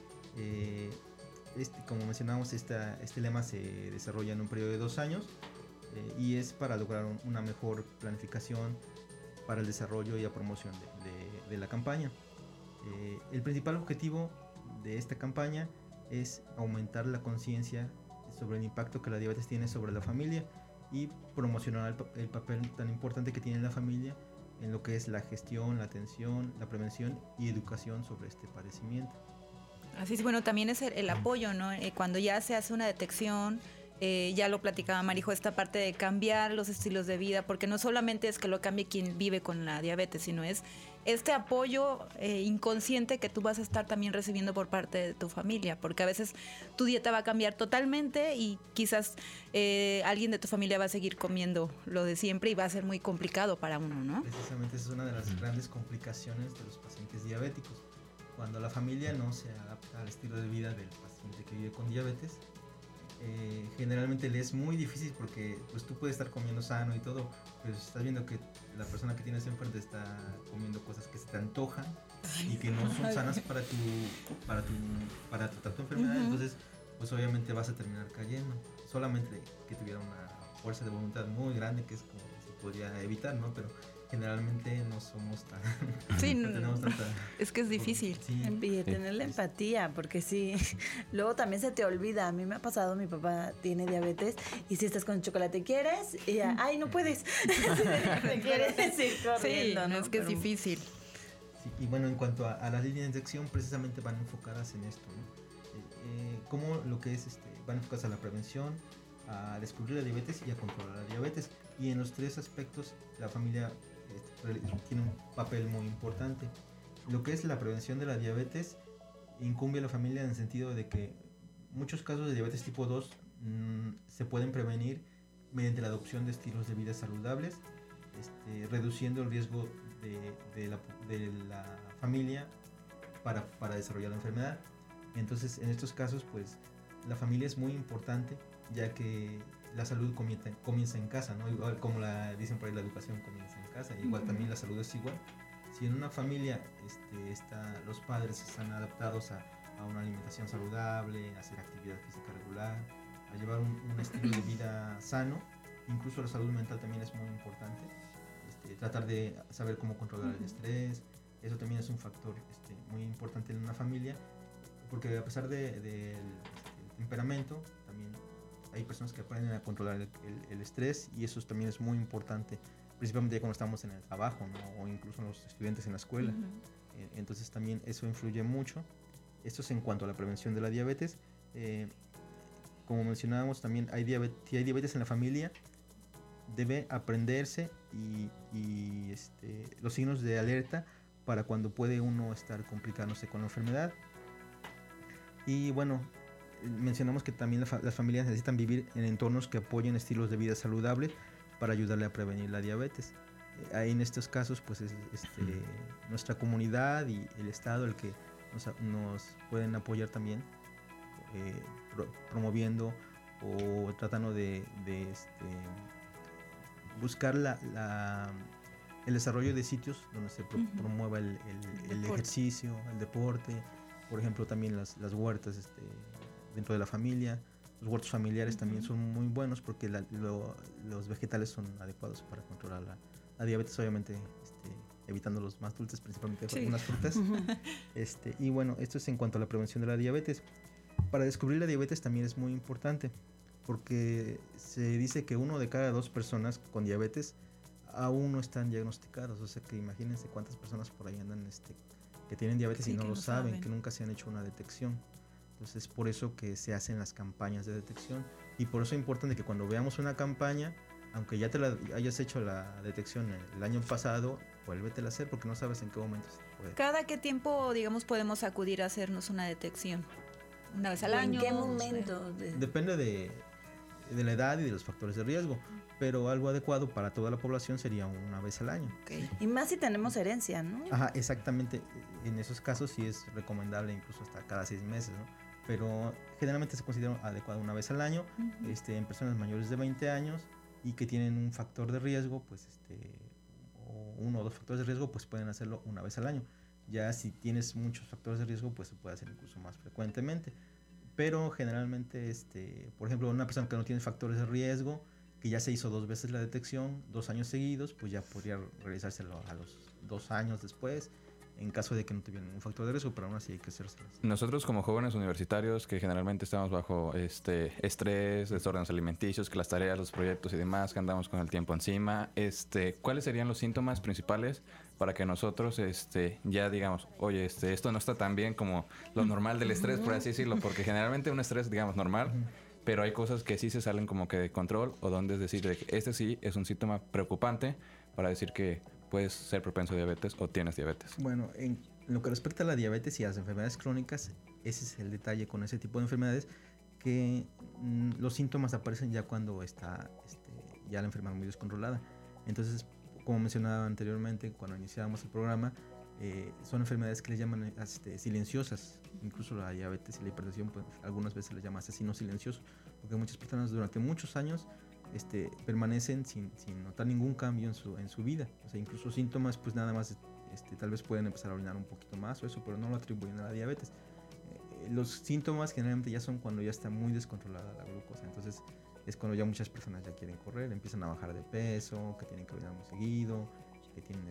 Como mencionamos, este lema se desarrolla en un periodo de 2 años y es para lograr una mejor planificación para el desarrollo y la promoción de la campaña. El principal objetivo de esta campaña es aumentar la conciencia sobre el impacto que la diabetes tiene sobre la familia y promocionar el papel tan importante que tiene la familia en lo que es la gestión, la atención, la prevención y educación sobre este padecimiento. Así es, bueno, también es el apoyo, ¿no? Cuando ya se hace una detección Ya lo platicaba Marijo, esta parte de cambiar los estilos de vida, porque no solamente es que lo cambie quien vive con la diabetes, sino es este apoyo inconsciente que tú vas a estar también recibiendo por parte de tu familia, porque a veces tu dieta va a cambiar totalmente y quizás alguien de tu familia va a seguir comiendo lo de siempre y va a ser muy complicado para uno, ¿no? Precisamente esa es una de las grandes complicaciones de los pacientes diabéticos. Cuando la familia no se adapta al estilo de vida del paciente que vive con diabetes, generalmente le es muy difícil porque pues tú puedes estar comiendo sano y todo, pero estás viendo que la persona que tienes enfrente está comiendo cosas que se te antojan y que no son sanas para tratar tu enfermedad. Entonces pues obviamente vas a terminar cayendo, solamente que tuviera una fuerza de voluntad muy grande, que es como se podría evitar, ¿no? Pero generalmente no somos tan... Sí, no tenemos tanta... es que es difícil. Sí. Y tener la empatía, porque sí, luego también se te olvida. A mí me ha pasado, mi papá tiene diabetes y si estás con chocolate, ¿quieres? Y ya, ay, no puedes. Te quieres ir corriendo, Sí, no, es que es Pero- difícil. Sí, y bueno, en cuanto a las líneas de acción, precisamente van enfocadas en esto, ¿no? Como lo que es, van enfocadas a la prevención, a descubrir la diabetes y a controlar la diabetes. Y en los tres aspectos, la familia tiene un papel muy importante. Lo que es la prevención de la diabetes incumbe a la familia en el sentido de que muchos casos de diabetes tipo 2 se pueden prevenir mediante la adopción de estilos de vida saludables, reduciendo el riesgo de la familia para desarrollar la enfermedad. Entonces, en estos casos, pues la familia es muy importante, ya que la salud comienza en casa, ¿no? Igual como dicen por ahí, la educación comienza en casa, igual también la salud es igual. Si en una familia los padres están adaptados a una alimentación saludable, a hacer actividad física regular, a llevar un estilo de vida sano, incluso la salud mental también es muy importante. Tratar de saber cómo controlar el estrés, eso también es un factor muy importante en una familia, porque a pesar del temperamento, también hay personas que aprenden a controlar el estrés, y eso también es muy importante, principalmente cuando estamos en el trabajo, ¿no? O incluso los estudiantes en la escuela. Entonces también eso influye mucho. Esto es en cuanto a la prevención de la diabetes. Como mencionábamos, también si hay diabetes en la familia, debe aprenderse y los signos de alerta para cuando puede uno estar complicándose con la enfermedad. Y bueno, mencionamos que también las familias necesitan vivir en entornos que apoyen estilos de vida saludables para ayudarle a prevenir la diabetes. Ahí en estos casos pues es nuestra comunidad y el Estado el que nos pueden apoyar también, promoviendo o tratando de buscar el desarrollo de sitios donde se promueva el ejercicio, el deporte. Por ejemplo, también las huertas dentro de la familia. Los huertos familiares también son muy buenos porque los vegetales son adecuados para controlar la diabetes, obviamente evitando los más dulces, principalmente algunas frutas. Y bueno, esto es en cuanto a la prevención de la diabetes. Para descubrir la diabetes también es muy importante, porque se dice que 1 de cada 2 personas con diabetes aún no están diagnosticados. O sea que imagínense cuántas personas por ahí andan que tienen diabetes y no lo saben, que nunca se han hecho una detección. Entonces, por eso que se hacen las campañas de detección, y por eso es importante que cuando veamos una campaña, aunque ya hayas hecho la detección el año pasado, vuélvetela a hacer, porque no sabes en qué momento se puede. ¿Cada qué tiempo, digamos, podemos acudir a hacernos una detección? ¿Una vez al año? ¿En qué No sé. momento? Depende de la edad y de los factores de riesgo, pero algo adecuado para toda la población sería una vez al año. Okay. Y más si tenemos herencia, ¿no? Ajá, exactamente. En esos casos sí es recomendable incluso hasta cada 6 meses, ¿no? Pero generalmente se considera adecuado una vez al año. En personas mayores de 20 años y que tienen un factor de riesgo, pues o 1 o 2 factores de riesgo, pues pueden hacerlo una vez al año. Ya si tienes muchos factores de riesgo, pues se puede hacer incluso más frecuentemente. Pero generalmente, por ejemplo, una persona que no tiene factores de riesgo, que ya se hizo 2 veces la detección, 2 años seguidos, pues ya podría realizárselo a los 2 años después, en caso de que no tuvieran un factor de riesgo, pero aún así hay que hacérselo. Nosotros como jóvenes universitarios que generalmente estamos bajo estrés, desórdenes alimenticios, que las tareas, los proyectos y demás, que andamos con el tiempo encima, ¿cuáles serían los síntomas principales para que nosotros ya digamos, oye, esto no está tan bien como lo normal del estrés, por así decirlo? Porque generalmente un estrés, digamos, normal, pero hay cosas que sí se salen como que de control, o donde es decir, de que este sí es un síntoma preocupante para decir que puedes ser propenso a diabetes o tienes diabetes. Bueno, en lo que respecta a la diabetes y a las enfermedades crónicas, ese es el detalle con ese tipo de enfermedades, que los síntomas aparecen ya cuando está ya la enfermedad muy descontrolada. Entonces, como mencionaba anteriormente, cuando iniciábamos el programa, son enfermedades que les llaman silenciosas. Incluso la diabetes y la hipertensión, pues, algunas veces les llaman asesino silencioso, porque muchas personas durante muchos años permanecen sin notar ningún cambio en su vida. O sea, incluso síntomas, pues nada más, tal vez pueden empezar a orinar un poquito más o eso, pero no lo atribuyen a la diabetes. Los síntomas generalmente ya son cuando ya está muy descontrolada la glucosa. Entonces es cuando ya muchas personas ya quieren correr, empiezan a bajar de peso, que tienen que orinar muy seguido, que tienen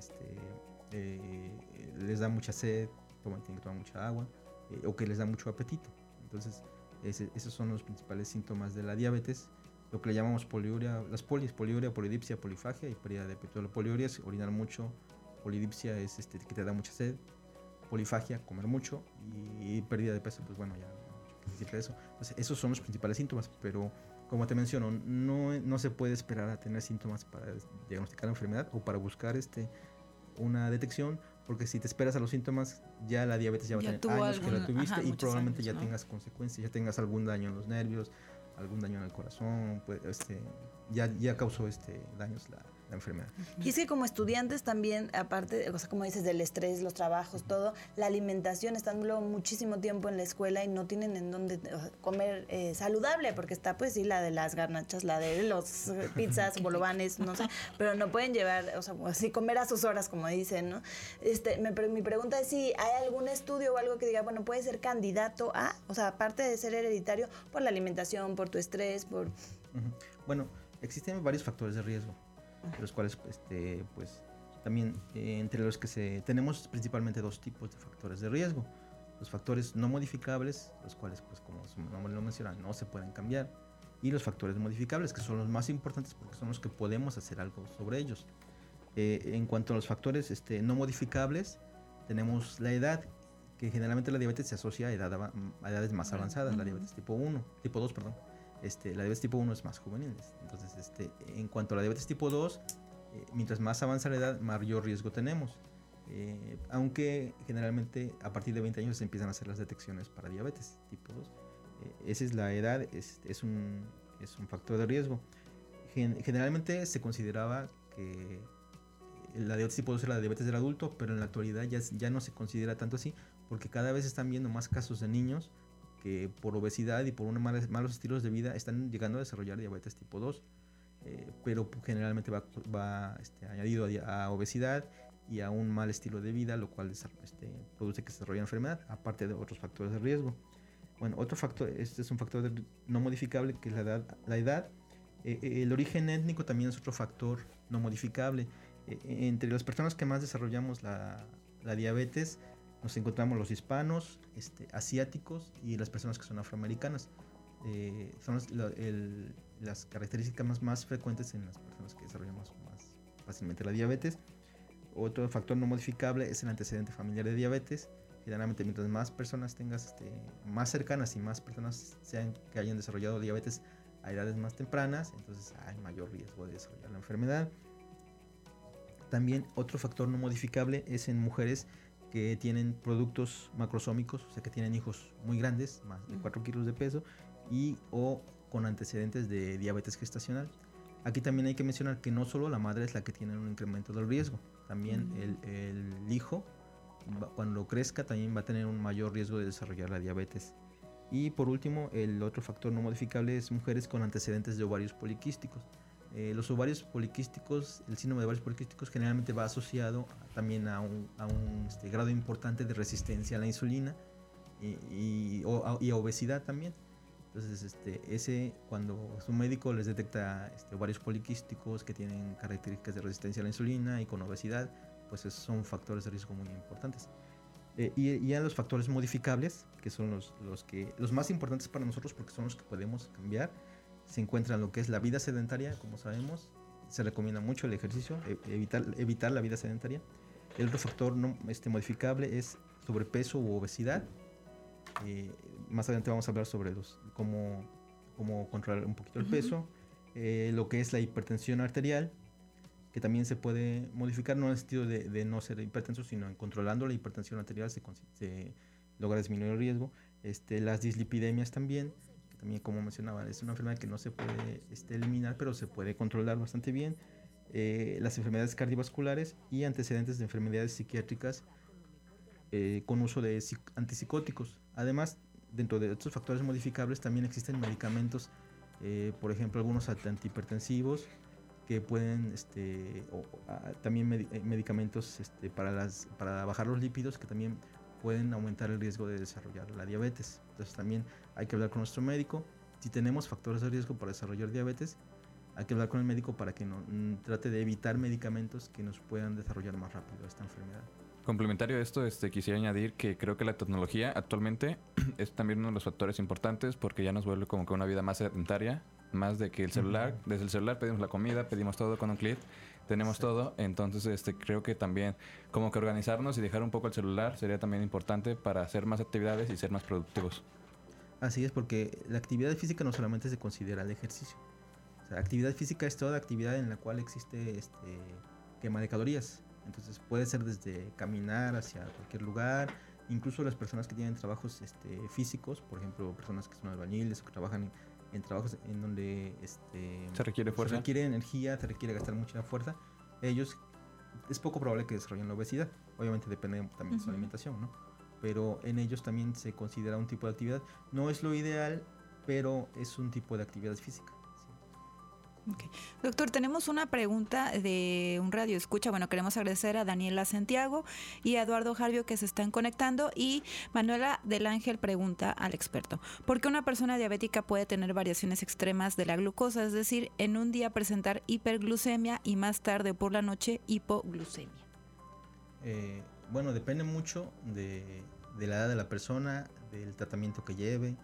les da mucha sed, tienen que tomar mucha agua, o que les da mucho apetito. Entonces esos son los principales síntomas de la diabetes. Lo que le llamamos poliuria, poliuria, polidipsia, polifagia y pérdida de apetito. La poliuria es orinar mucho, polidipsia es que te da mucha sed, polifagia, comer mucho, y pérdida de peso, pues bueno, ya no hay mucho que decir de eso. Entonces, esos son los principales síntomas, pero como te menciono, no se puede esperar a tener síntomas para diagnosticar la enfermedad o para buscar una detección, porque si te esperas a los síntomas, ya la diabetes ya va a tener años que la tuviste, y probablemente años, ya ¿no? tengas consecuencias, ya tengas algún daño en los nervios, algún daño en el corazón, pues, ya causó daños la enfermedad. Y es que como estudiantes también, aparte, o sea, como dices, del estrés, los trabajos, todo, la alimentación, están luego muchísimo tiempo en la escuela y no tienen en dónde comer saludable, porque está pues sí la de las garnachas, la de los pizzas, bolovanes, no sé, pero no pueden llevar, o sea, así comer a sus horas, como dicen, ¿no? Mi pregunta es si hay algún estudio o algo que diga, bueno, puede ser candidato a, o sea, aparte de ser hereditario, por la alimentación, por tu estrés, por... Bueno, existen varios factores de riesgo, los cuales pues también entre los que tenemos principalmente dos tipos de factores de riesgo: los factores no modificables, los cuales, pues como su nombre lo menciona, no se pueden cambiar, y los factores modificables, que son los más importantes porque son los que podemos hacer algo sobre ellos. En cuanto a los factores no modificables, tenemos la edad, que generalmente la diabetes se asocia a edades más avanzadas. La diabetes tipo 2, perdón. La diabetes tipo 1 es más juvenil. Entonces, en cuanto a la diabetes tipo 2, mientras más avanza la edad, mayor riesgo tenemos. Aunque generalmente a partir de 20 años se empiezan a hacer las detecciones para diabetes tipo 2. Esa es la edad, es un factor de riesgo. Generalmente se consideraba que la diabetes tipo 2 era la diabetes del adulto, pero en la actualidad ya no se considera tanto así, porque cada vez están viendo más casos de niños que por obesidad y por malos estilos de vida están llegando a desarrollar diabetes tipo 2, pero generalmente va añadido a obesidad y a un mal estilo de vida, lo cual produce que se desarrolle enfermedad, aparte de otros factores de riesgo. Bueno, otro factor, es un factor no modificable, que es la edad. El origen étnico también es otro factor no modificable. Entre las personas que más desarrollamos la diabetes, nos encontramos los hispanos, asiáticos y las personas que son afroamericanas. Son las características más frecuentes en las personas que desarrollamos más fácilmente la diabetes. Otro factor no modificable es el antecedente familiar de diabetes. Generalmente, mientras más personas tengas más cercanas y más personas que hayan desarrollado diabetes a edades más tempranas, entonces hay mayor riesgo de desarrollar la enfermedad. También otro factor no modificable es en mujeres que tienen productos macrosómicos, o sea que tienen hijos muy grandes, más de 4 kilos de peso, o con antecedentes de diabetes gestacional. Aquí también hay que mencionar que no solo la madre es la que tiene un incremento del riesgo, también el hijo, cuando crezca, también va a tener un mayor riesgo de desarrollar la diabetes. Y por último, el otro factor no modificable es mujeres con antecedentes de ovarios poliquísticos. Los ovarios poliquísticos, el síndrome de ovarios poliquísticos generalmente va asociado también a un grado importante de resistencia a la insulina y a obesidad también. Entonces, cuando su médico les detecta ovarios poliquísticos que tienen características de resistencia a la insulina y con obesidad, pues esos son factores de riesgo muy importantes. Y ya los factores modificables, que son los más importantes para nosotros porque son los que podemos cambiar, se encuentran lo que es la vida sedentaria. Como sabemos, se recomienda mucho el ejercicio, evitar la vida sedentaria. El otro factor modificable es sobrepeso u obesidad. Más adelante vamos a hablar sobre cómo cómo controlar un poquito el peso, lo que es la hipertensión arterial, que también se puede modificar, no en el sentido de no ser hipertenso, sino en controlando la hipertensión arterial se logra disminuir el riesgo. Las dislipidemias también, que también como mencionaba, es una enfermedad que no se puede eliminar, pero se puede controlar bastante bien. Las enfermedades cardiovasculares y antecedentes de enfermedades psiquiátricas con uso de antipsicóticos. Además, dentro de estos factores modificables también existen medicamentos, por ejemplo, algunos antihipertensivos, que pueden, también medicamentos para bajar los lípidos, que también pueden aumentar el riesgo de desarrollar la diabetes. Entonces también hay que hablar con nuestro médico. Si tenemos factores de riesgo para desarrollar diabetes, hay que hablar con el médico para que trate de evitar medicamentos que nos puedan desarrollar más rápido esta enfermedad. Complementario a esto, quisiera añadir que creo que la tecnología actualmente es también uno de los factores importantes, porque ya nos vuelve como que una vida más sedentaria, más de que el celular, desde el celular pedimos la comida, pedimos todo con un clic, tenemos todo. Entonces creo que también como que organizarnos y dejar un poco el celular sería también importante para hacer más actividades y ser más productivos. Así es, porque la actividad física no solamente se considera el ejercicio. O sea, actividad física es toda actividad en la cual existe quema de calorías. Entonces puede ser desde caminar hacia cualquier lugar, incluso las personas que tienen trabajos físicos, por ejemplo, personas que son albañiles o que trabajan en trabajos en donde se requiere fuerza, se requiere energía, se requiere gastar mucha fuerza, ellos es poco probable que desarrollen la obesidad. Obviamente depende también de su alimentación, ¿no? Pero en ellos también se considera un tipo de actividad. No es lo ideal, pero es un tipo de actividad física. Okay. Doctor, tenemos una pregunta de un radio escucha. Bueno, queremos agradecer a Daniela Santiago y a Eduardo Jarbio que se están conectando, y Manuela del Ángel pregunta al experto: ¿por qué una persona diabética puede tener variaciones extremas de la glucosa? Es decir, en un día presentar hiperglucemia y más tarde por la noche hipoglucemia. Bueno, depende mucho de la edad de la persona, del tratamiento que lleve,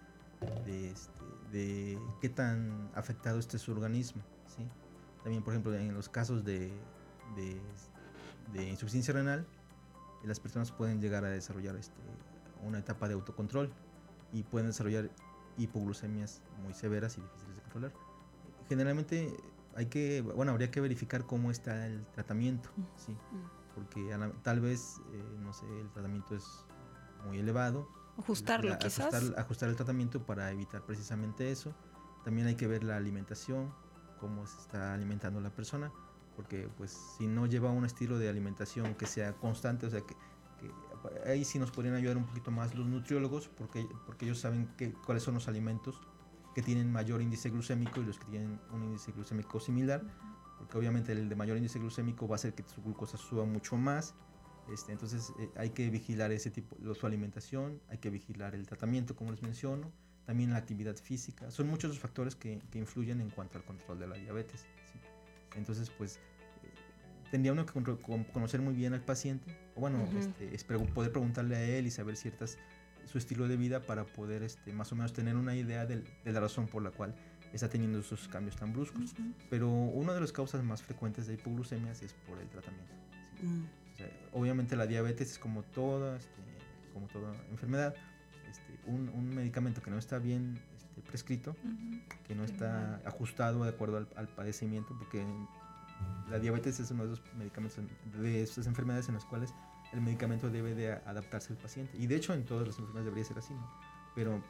de qué tan afectado esté su organismo, ¿sí? También, por ejemplo, en los casos de insuficiencia renal, las personas pueden llegar a desarrollar una etapa de autocontrol y pueden desarrollar hipoglucemias muy severas y difíciles de controlar. Generalmente habría que verificar cómo está el tratamiento, ¿sí? Porque tal vez, no sé, el tratamiento es muy elevado. Ajustarlo, quizás. Ajustar el tratamiento para evitar precisamente eso. También hay que ver la alimentación, cómo se está alimentando la persona, porque pues si no lleva un estilo de alimentación que sea constante, o sea que ahí sí nos podrían ayudar un poquito más los nutriólogos, porque ellos saben cuáles son los alimentos que tienen mayor índice glucémico y los que tienen un índice glucémico similar, porque obviamente el de mayor índice glucémico va a hacer que su glucosa suba mucho más. Entonces hay que vigilar ese tipo, su alimentación, hay que vigilar el tratamiento, como les menciono, también la actividad física. Son muchos los factores que influyen en cuanto al control de la diabetes, ¿sí? Entonces, pues, tendría uno que conocer muy bien al paciente, o bueno, poder preguntarle a él y saber su estilo de vida para poder más o menos tener una idea de la razón por la cual está teniendo esos cambios tan bruscos. Pero una de las causas más frecuentes de hipoglucemias es por el tratamiento, ¿sí? Obviamente la diabetes es como toda enfermedad, un medicamento que no está bien prescrito, que no está ajustado de acuerdo al padecimiento, porque la diabetes es uno de esos medicamentos, de esas enfermedades en las cuales el medicamento debe de adaptarse al paciente, y de hecho en todas las enfermedades debería ser así, ¿no? Pero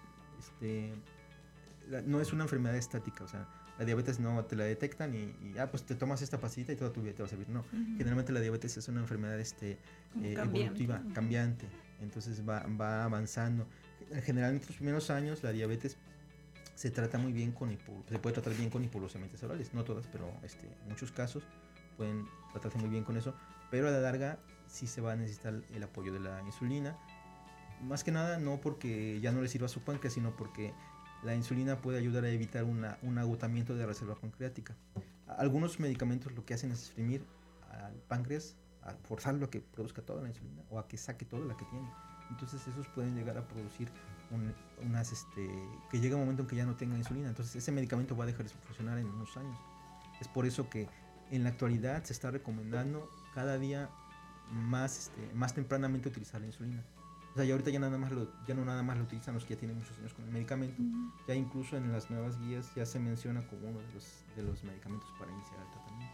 no es una enfermedad estática, o sea, la diabetes no te la detectan y pues te tomas esta pastillita y toda tu vida te va a servir. No, generalmente la diabetes es una enfermedad evolutiva, cambiante, entonces va avanzando. Generalmente en los primeros años la diabetes se trata muy bien se puede tratar bien con hipoglucemiantes orales, no todas, pero en muchos casos pueden tratarse muy bien con eso, pero a la larga sí se va a necesitar el apoyo de la insulina, más que nada no porque ya no le sirva a su páncreas, sino porque la insulina puede ayudar a evitar un agotamiento de la reserva pancreática. Algunos medicamentos lo que hacen es exprimir al páncreas, a forzarlo a que produzca toda la insulina o a que saque toda la que tiene. Entonces esos pueden llegar a producir que llega un momento en que ya no tenga insulina. Entonces ese medicamento va a dejar de funcionar en unos años. Es por eso que en la actualidad se está recomendando cada día más tempranamente utilizar la insulina. O sea, ya ahorita ya no nada más lo utilizan los que ya tienen muchos años con el medicamento. Ya incluso en las nuevas guías ya se menciona como uno de los medicamentos para iniciar el tratamiento.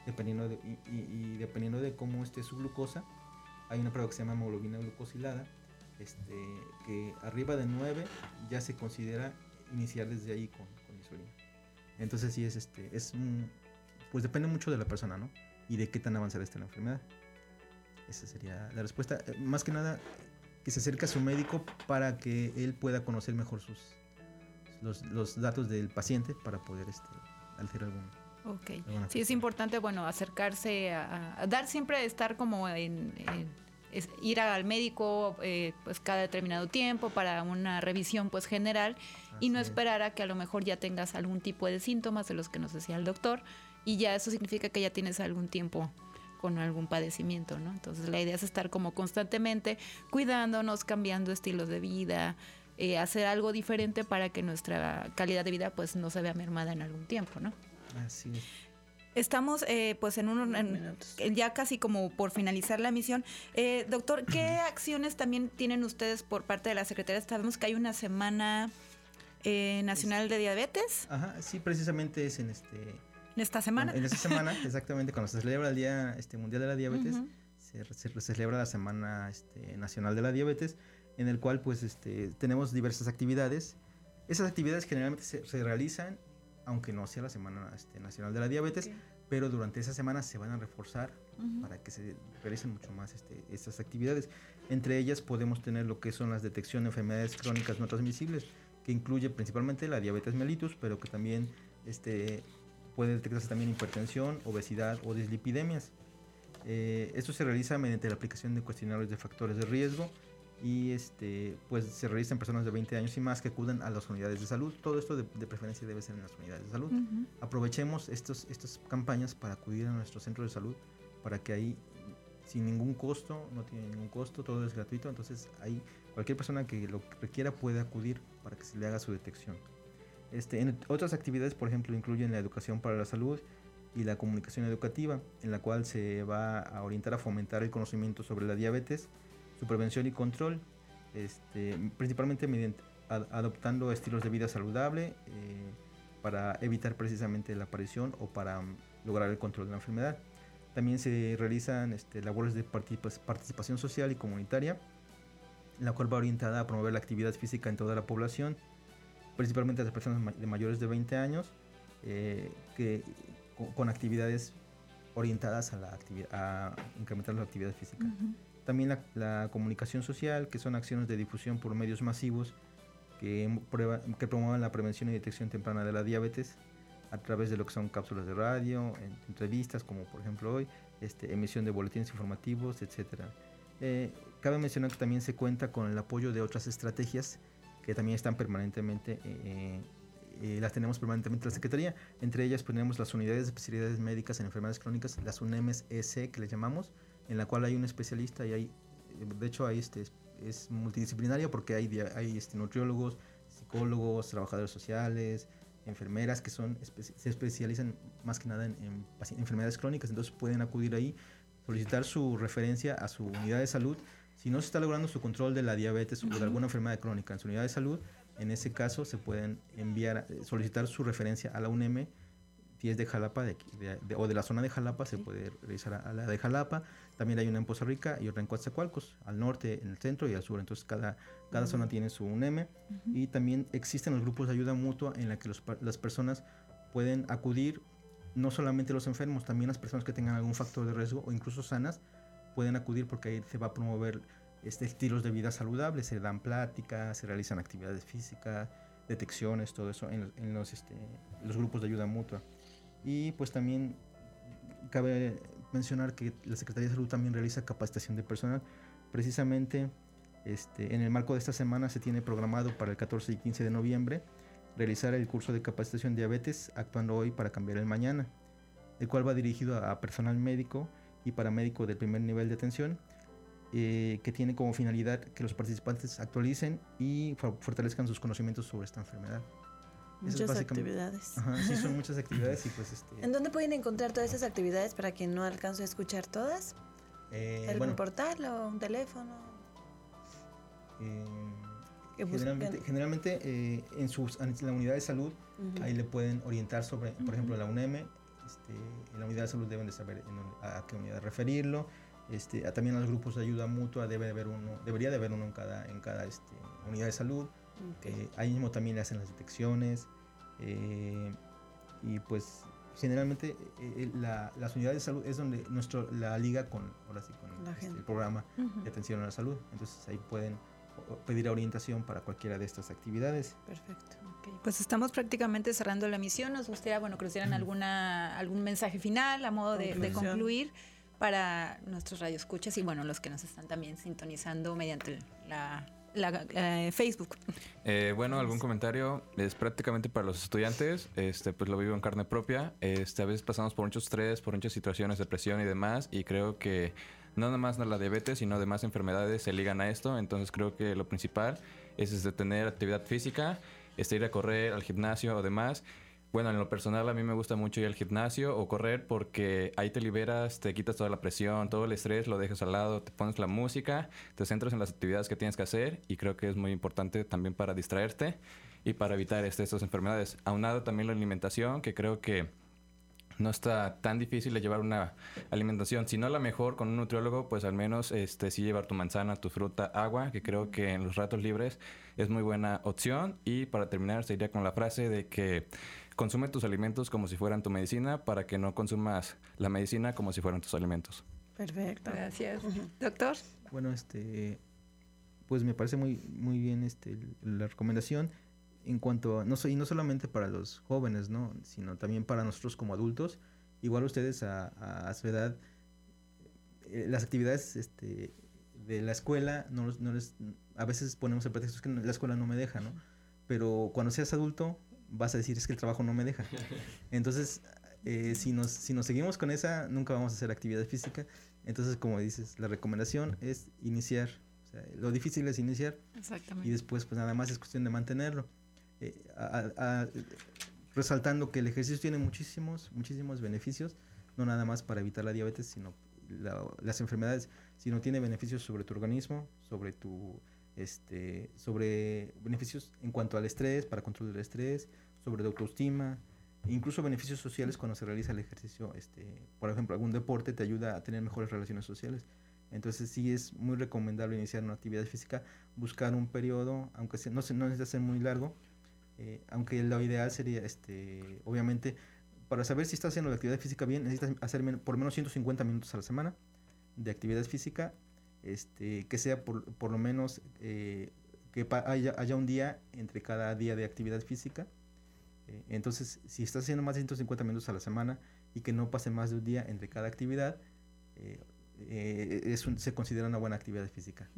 Dependiendo de cómo esté su glucosa, hay una prueba que se llama hemoglobina glucosilada, que arriba de 9 ya se considera iniciar desde ahí con insulina. Entonces sí pues depende mucho de la persona, ¿no? Y de qué tan avanzada esté la enfermedad. Esa sería la respuesta. Más que nada, que se acerque a su médico para que él pueda conocer mejor los datos del paciente para poder hacer alguna Sí, es importante, bueno, acercarse a dar siempre estar como ir al médico pues cada determinado tiempo para una revisión pues general y no esperar a que a lo mejor ya tengas algún tipo de síntomas de los que nos decía el doctor y ya eso significa que ya tienes algún tiempo con algún padecimiento, ¿no? Entonces la idea es estar como constantemente cuidándonos, cambiando estilos de vida, hacer algo diferente para que nuestra calidad de vida pues no se vea mermada en algún tiempo, ¿no? Así es. Estamos pues ya casi como por finalizar la misión. Doctor, ¿qué acciones también tienen ustedes por parte de la Secretaría? Sabemos que hay una semana nacional de diabetes. Ajá, sí, precisamente es en esta semana. En esta semana, exactamente, cuando se celebra el Día Mundial de la Diabetes, se celebra la Semana Nacional de la Diabetes, en el cual pues tenemos diversas actividades. Esas actividades generalmente se realizan, aunque no sea la Semana Nacional de la Diabetes, pero durante esa semana se van a reforzar para que se realicen mucho más estas actividades. Entre ellas podemos tener lo que son las detección de enfermedades crónicas no transmisibles, que incluye principalmente la diabetes mellitus, pero que también puede detectarse también hipertensión, obesidad o dislipidemias. Esto se realiza mediante la aplicación de cuestionarios de factores de riesgo y pues se realiza en personas de 20 años y más que acuden a las unidades de salud. Todo esto de preferencia debe ser en las unidades de salud. Aprovechemos estas campañas para acudir a nuestro centro de salud, para que ahí sin ningún costo, no tiene ningún costo, todo es gratuito, entonces ahí cualquier persona que lo requiera puede acudir para que se le haga su detección. En otras actividades, por ejemplo, incluyen la educación para la salud y la comunicación educativa, en la cual se va a orientar a fomentar el conocimiento sobre la diabetes, su prevención y control, principalmente mediante adoptando estilos de vida saludable para evitar precisamente la aparición o para lograr el control de la enfermedad. También se realizan labores de participación social y comunitaria, la cual va orientada a promover la actividad física en toda la población, principalmente a las personas de mayores de 20 años, con actividades orientadas a incrementar la actividad física. También la comunicación social, que son acciones de difusión por medios masivos que promuevan la prevención y detección temprana de la diabetes a través de lo que son cápsulas de radio, entrevistas como por ejemplo hoy, emisión de boletines informativos, etc. Cabe mencionar que también se cuenta con el apoyo de otras estrategias que también están permanentemente, las tenemos permanentemente en la Secretaría. Entre ellas tenemos las unidades de especialidades médicas en enfermedades crónicas, las UNEMS-EC que les llamamos, en la cual hay un especialista y de hecho es multidisciplinaria porque hay nutriólogos, psicólogos, trabajadores sociales, enfermeras que se especializan más que nada en enfermedades crónicas, entonces pueden acudir ahí, solicitar su referencia a su unidad de salud. Si no se está logrando su control de la diabetes o de alguna enfermedad crónica en su unidad de salud, en ese caso se pueden solicitar su referencia a la UNEM, si es de Jalapa o de la zona de Jalapa, se puede realizar a la de Jalapa. También hay una en Poza Rica y otra en Coatzacoalcos, al norte, en el centro y al sur. Entonces cada zona tiene su UNEM. Y también existen los grupos de ayuda mutua en la que las personas pueden acudir, no solamente los enfermos, también las personas que tengan algún factor de riesgo o incluso sanas pueden acudir porque ahí se va a promover estilos de vida saludables, se dan pláticas, se realizan actividades físicas, detecciones, todo eso en los grupos de ayuda mutua. Y pues también cabe mencionar que la Secretaría de Salud también realiza capacitación de personal. Precisamente en el marco de esta semana se tiene programado para el 14 y 15 de noviembre realizar el curso de capacitación de diabetes Actuando Hoy para Cambiar el Mañana, el cual va dirigido a personal médico y paramédico del primer nivel de atención, que tiene como finalidad que los participantes actualicen y fortalezcan sus conocimientos sobre esta enfermedad. Muchas actividades. Ajá, sí, son muchas actividades y pues ¿En dónde pueden encontrar todas esas actividades para quien no alcance a escuchar todas? ¿Algún portal o un teléfono? Generalmente en la unidad de salud, ahí le pueden orientar sobre, por ejemplo, la UNEM, en la unidad de salud deben de saber a qué unidad referirlo. También los grupos de ayuda mutua debería de haber uno en cada unidad de salud. Ahí mismo también le hacen las detecciones. Y pues generalmente las unidades de salud es donde la liga con el programa de atención a la salud. Entonces ahí pueden pedir orientación para cualquiera de estas actividades. Perfecto. Okay. Pues estamos prácticamente cerrando la emisión. Nos gustaría, que nos dieran algún mensaje final a modo de concluir para nuestros radioescuchas y los que nos están también sintonizando mediante la Facebook. Algún comentario es prácticamente para los estudiantes, pues lo vivo en carne propia. A veces pasamos por mucho estrés, por muchas situaciones, depresión y demás, y creo que no nada más la diabetes, sino demás enfermedades se ligan a esto. Entonces creo que lo principal es tener actividad física, ir a correr, al gimnasio o demás. Bueno, en lo personal a mí me gusta mucho ir al gimnasio o correr porque ahí te liberas, te quitas toda la presión, todo el estrés, lo dejas al lado, te pones la música, te centras en las actividades que tienes que hacer y creo que es muy importante también para distraerte y para evitar estas enfermedades. Aunado también la alimentación, que creo que no está tan difícil de llevar una alimentación. Si no la mejor con un nutriólogo, pues al menos sí llevar tu manzana, tu fruta, agua, que creo que en los ratos libres es muy buena opción. Y para terminar, se iría con la frase de que consume tus alimentos como si fueran tu medicina para que no consumas la medicina como si fueran tus alimentos. Perfecto. Gracias. Doctor. Bueno, pues me parece muy, muy bien la recomendación. En cuanto no solamente para los jóvenes, ¿no? Sino también para nosotros como adultos. Igual ustedes a su edad, las actividades de la escuela, a veces ponemos el pretexto que la escuela no me deja, ¿no? Pero cuando seas adulto vas a decir es que el trabajo no me deja. Entonces, si nos seguimos con esa, nunca vamos a hacer actividad física. Entonces, como dices, la recomendación es iniciar. O sea, lo difícil es iniciar. Exactamente. Y después, pues nada más es cuestión de mantenerlo. Resaltando que el ejercicio tiene muchísimos beneficios, no nada más para evitar la diabetes, sino las enfermedades, sino tiene beneficios sobre tu organismo, sobre beneficios en cuanto al estrés, para control del estrés, sobre la autoestima, incluso beneficios sociales cuando se realiza el ejercicio, por ejemplo, algún deporte te ayuda a tener mejores relaciones sociales. Entonces sí es muy recomendable iniciar una actividad física, buscar un periodo, aunque no necesita ser muy largo, aunque lo ideal sería, obviamente, para saber si estás haciendo la actividad física bien, necesitas hacer por menos 150 minutos a la semana de actividad física, que sea por lo menos que haya un día entre cada día de actividad física. Entonces, si estás haciendo más de 150 minutos a la semana y que no pase más de un día entre cada actividad, se considera una buena actividad física.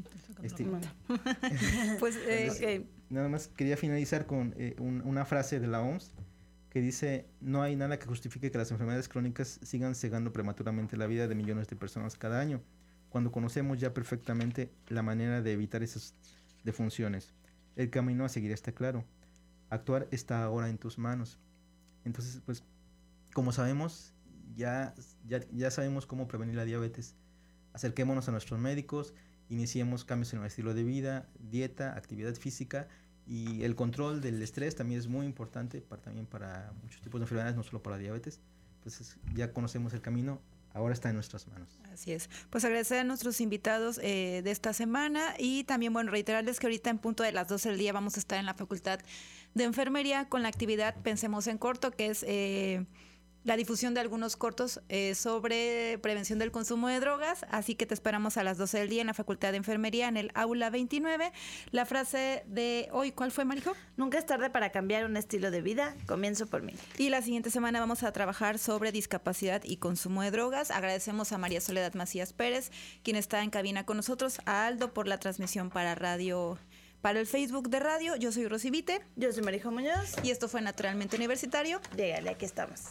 Pues nada más quería finalizar con una frase de la OMS que dice: no hay nada que justifique que las enfermedades crónicas sigan cegando prematuramente la vida de millones de personas cada año, cuando conocemos ya perfectamente la manera de evitar esas defunciones. El camino a seguir está claro. Actuar está ahora en tus manos. Entonces, pues, como sabemos, ya sabemos cómo prevenir la diabetes. Acerquémonos a nuestros médicos, iniciemos cambios en el estilo de vida, dieta, actividad física, y el control del estrés también es muy importante también para muchos tipos de enfermedades, no solo para la diabetes. Entonces ya conocemos el camino, ahora está en nuestras manos. Así es. Pues agradecer a nuestros invitados de esta semana y también, reiterarles que ahorita en punto de las 12 del día vamos a estar en la Facultad de Enfermería con la actividad Pensemos en Corto, que es la difusión de algunos cortos sobre prevención del consumo de drogas, así que te esperamos a las 12 del día en la Facultad de Enfermería en el Aula 29. La frase de hoy, ¿cuál fue, Marijo? Nunca es tarde para cambiar un estilo de vida, comienzo por mí. Y la siguiente semana vamos a trabajar sobre discapacidad y consumo de drogas. Agradecemos a María Soledad Macías Pérez, quien está en cabina con nosotros, a Aldo por la transmisión para radio, para el Facebook de radio. Yo soy Rosy Vite. Yo soy Marijo Muñoz. Y esto fue Naturalmente Universitario. Llegale, aquí estamos.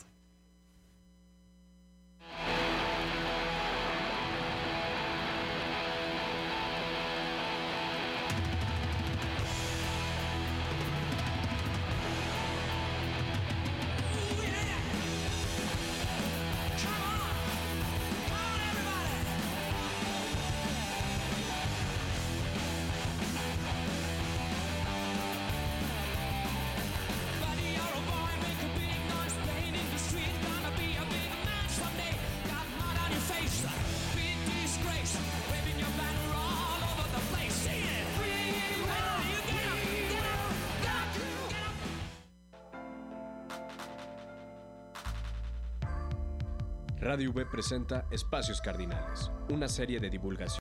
Radio V presenta Espacios Cardinales, una serie de divulgación